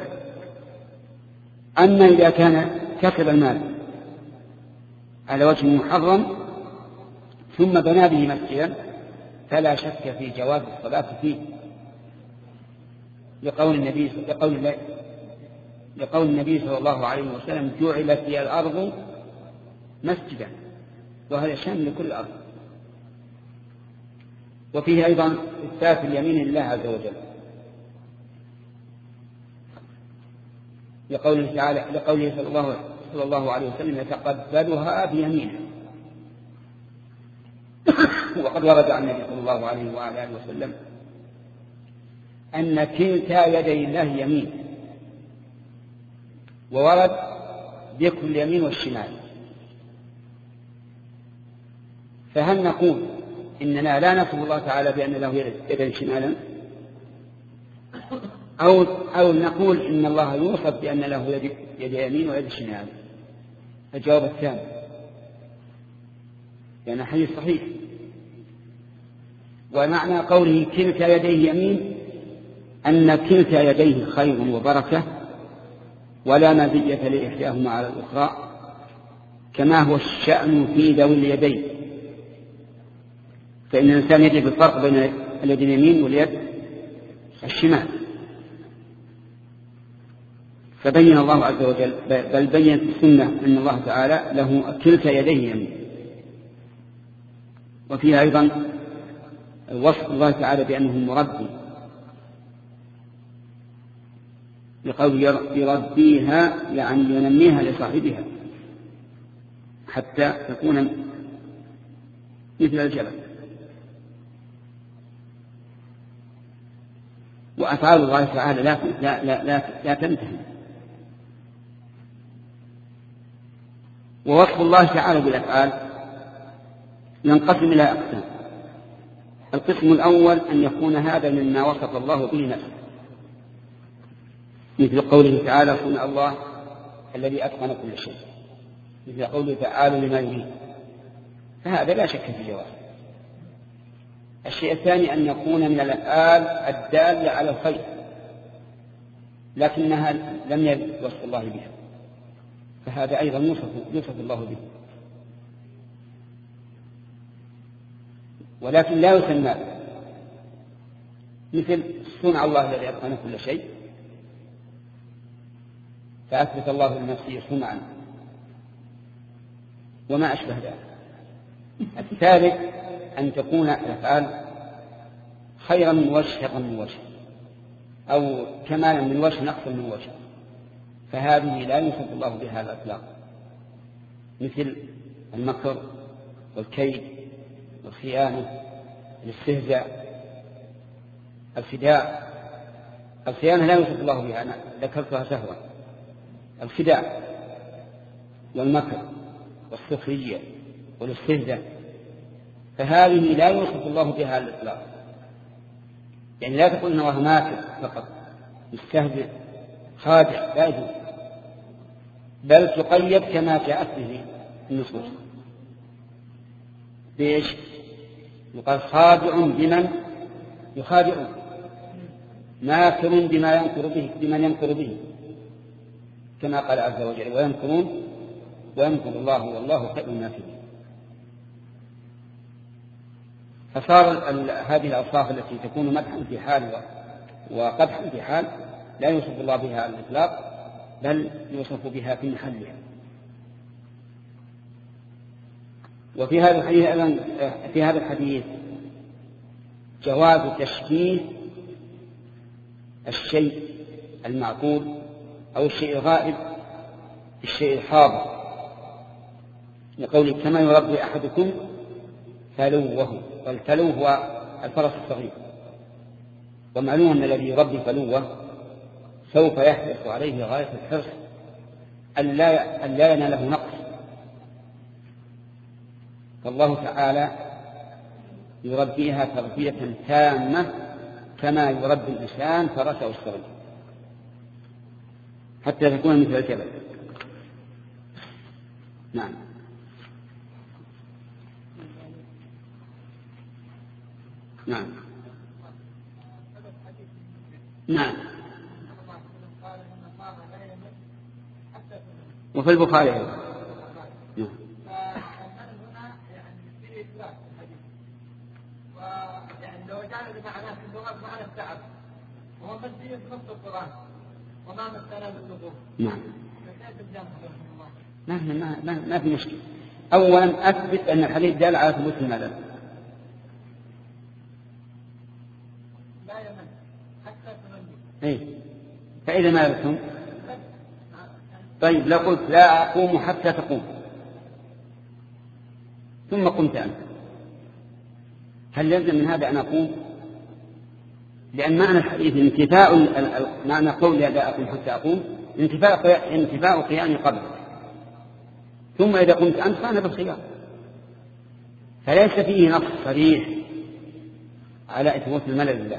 أما إذا كان كسب المال على وجه محرم ثم بنى به مسجدا فلا شك في جواز الصلاة فيه، لقول النبي لقول الله لقول النبي صلى الله عليه وسلم جعلت لي الأرض مسجدا، وهذا شامل لكل أرض. وفيه أيضا إثبات اليمين لله عز وجل، لقوله تعالى لقوله صلى الله صلى الله عليه وسلم يتقبلها بيمينه. وقد ورد عن النبي صلى الله عليه وعلى آله وسلم أن كلتا يدي الله يمين، وورد ذكر اليمين والشمال. فهل نقول إننا لا نصف الله تعالى بأن له يدا شمالا، أو, أو نقول إن الله يوصف بأن له يد, يد يمين ويد شمال؟ الجواب الثاني، لأن حديث صحيح. ومعنى قوله كلتا يديه يمين أن كلتا يديه خير وبركة ولا مزية لإحداهما على الأخرى، كما هو الشأن في ذوي اليدين. فإن الإنسان يجد بالفرق بين اليد اليمين واليد الشمال. فبين الله عز وجل بل بينت السنة أن الله تعالى له كلتا يديه يمين. وفيها أيضا وصف الله تعالى بأنه مربي، بقول يربيها يعني ينميها لصاحبها حتى تكون مثل الجبل. وأفعال الله تعالى لا, لا, لا, لا, لا تنتهي. ووصف الله تعالى بالأفعال ينقسم إلى أقسام. القسم الأول أن يكون هذا مما وصف الله به نفسه، مثل قوله تعالى صنع الله الذي أتقن كل شيء، مثل قوله تعالى لما يريد، فهذا لا شك في جوازه. الشيء الثاني أن يكون من الأفعال الدالة على الخير لكنها لم يرد وصف الله بها، فهذا أيضا يوصف, يوصف الله به، ولكن لا يسمى، مثل صنع الله الذي أتقن كل شيء، فأثبت الله لنفسه صنعا وما أشبه ذلك. الثالث أن تكون الأفعال خيرا من وجه شرا من وجه، أو كمالا من وجه نقصا من وجه، فهذه لا يوصف الله بها على الإطلاق، مثل المكر والكيد والخيانة، الاستهزاء، الخداع. الخيانة لا يوصف الله بها، أنا ذكرتها سهوا. الخداع والمكر والسخرية والاستهزاء، فهذه لا يوصف الله بها على الإطلاق. يعني لا تقول إن الله ماكر فقط يستهزئ خادع، لا يجوز، بل تقيد كما جاءت به النصوص. بإيش؟ يقال خادع بمن يخادع، ماكر بما ينكر به بمن ينكر به، كما قال عز وجل وينكرون وينكر الله والله خير الناكرين. فصار هذه الأوصاف التي تكون مدحا في حال وقدحا في حال لا يوصف الله بها على الإطلاق، بل يوصف بها في محلها. وفي هذا الحديث أيضا في هذا الحديث جواز تشبيه الشيء المعقول أو الشيء الغائب بالشيء الحاضر، لقوله كما يربي أحدكم فلوه، والفلو هو الفرس الصغير، ومعلوم أن الذي يربي فلوه سوف يحرص عليه غاية الحرص أن لا يناله نقص. فالله تعالى يربيها تربية تامة كما يربي الإنسان فرسه الصغير حتى تكون مثل الجبل. نعم. نعم. نعم. وفي البخاري أيضا. نعم. ويعني لو جعل بمعناه في اللغة معنى التعب، وهو مسجد في نص القرآن وما مثلا بالنظور. نعم. ما في ما ما, ما في مشكلة. أولا أثبت أن الحديث دال على ثبوت الملل. لا يمل حتى تملي. إيه. فإذا مالتم. طيب لو قلت لا أقوم حتى تقوم ثم قمت أنت، هل يلزم من هذا أن أقوم؟ لأن معنى الحديث انتفاء معنى قول لا أقوم حتى أقوم انتفاء انتفاء قيامي قبل، ثم إذا قمت أنت فأنا بالخيار، فليس فيه نص صريح على إثبات الملل لله.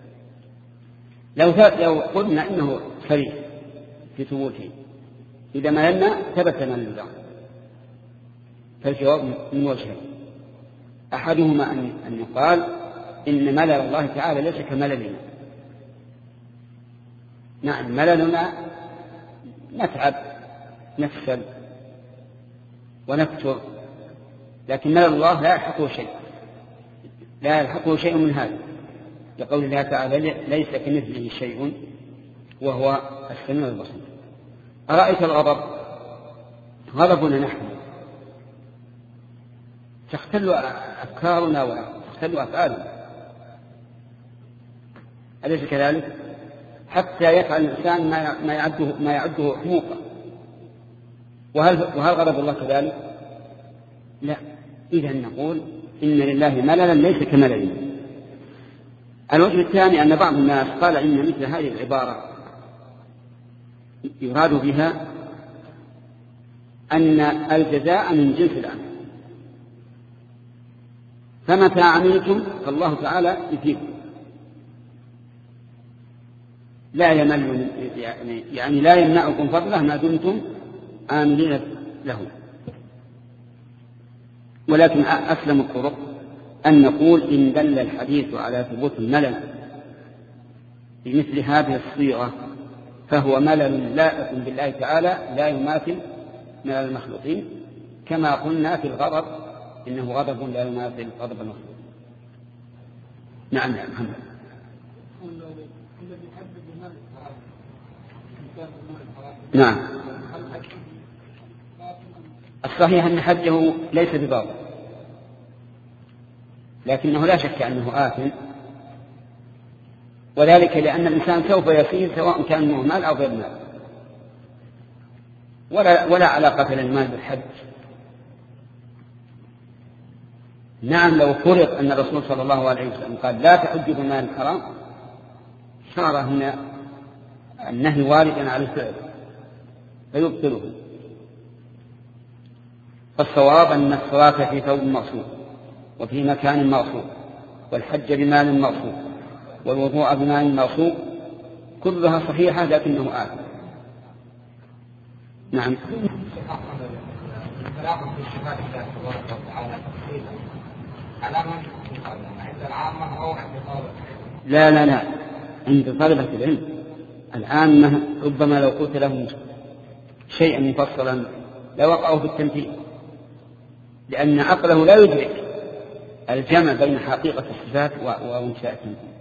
لو لو قلنا إنه صريح في ثبوته إذا مللنا ثبت ملل الله، فالجواب من وجهين: أحدهما أن يقال إن ملل الله تعالى ليس كمللنا. نعم مللنا نتعب نفسل ونفتر، لكن ملل الله لا يلحقه شيء، لا يلحقه شيء من هذا، لقول الله تعالى ليس كمثله شيء وهو السميع البصير. أرأيت الغضب؟ غضبنا نحن تختل أفكارنا وتختل أفعالنا، أليس كذلك؟ حتى يفعل الإنسان ما يعده ما يعده حموقا. وهل وهل غضب الله كذلك؟ لا. إذا نقول إن لله مللا ليس كملل. الوجه الثاني أن بعض الناس قال إن مثل هذه العبارة يراد بها أن الجزاء من جنس العمل، فمتى عملتم فالله تعالى يثيبكم، لا يمل يعني, يعني لا يمنعكم فضله ما دمتم عاملين له. ولكن أسلم الطرق أن نقول إن دل الحديث على ثبوت الملل بمثل هذه الصيغة فهو ملل لائق بالله تعالى لا يماثل من المخلوقين، كما قلنا في الغضب إنه غضب لا يماثل غضب المخلوق. نعم يا محمد. نعم الصحيح أن حجه ليس بباطل، لكنه لا شك أنه آثم، وذلك لأن الإنسان سوف يصير سواء كان معه مال أو غير مال، ولا, ولا علاقة للمال بالحج. نعم لو فرض أن الرسول صلى الله عليه وسلم قال لا تحج بمال الحرام صار هنا النهي واردا على الفعل فيبطله. فالصواب أن الصلاة في ثوب مغصوب وفي مكان مغصوب والحج بمال مغصوب والوضوء بمال مغصوب كلها صحيحة لكنه آثم. نعم. لا لا لا عند طلبة العلم العامة ربما لو قلت لهم شيئا مفصلا لوقعوا في التمثيل، لأن عقله لا يدرك الجمع بين حقيقة الصفات وانشاء التمثيل.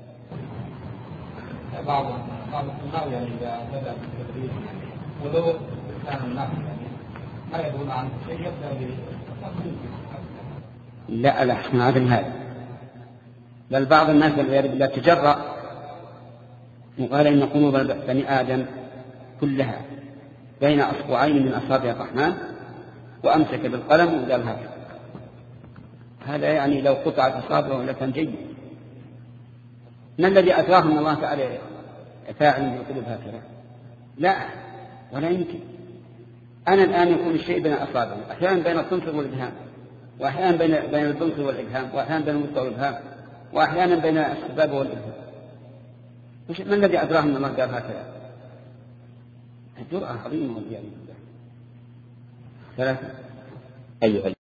بعض بعض الطلاب يعني إذا بدأ بالتدريس ولو كان الناس ما يدرون عن شيء يبدأ بالتقليد. لا لا احنا عدم هذا، بل بعض الناس والعياذ بالله تجرأ وقال إن قلوب بني آدم كلها بين أصبعين من أصابع الرحمن وأمسك بالقلم وقال هكذا. هذا يعني لو قطعت أصابعه لكان جيد. ما الذي أتراه من الله تعالى فاعل بالقلوب هكذا؟ لا ولا يمكن. أنا الآن يكون الشيء بين أصابعي، أحيانا بين القنصر والإبهام، وأحيانا بين بين القنصر والإبهام، وأحيانا بين الوسطى والإبهام، وأحيانا بين السبابة والإبهام. ما الذي أدراه من الله قال هكذا؟ الجرأة عظيمة والعياذ بالله. ثلاثة. أيها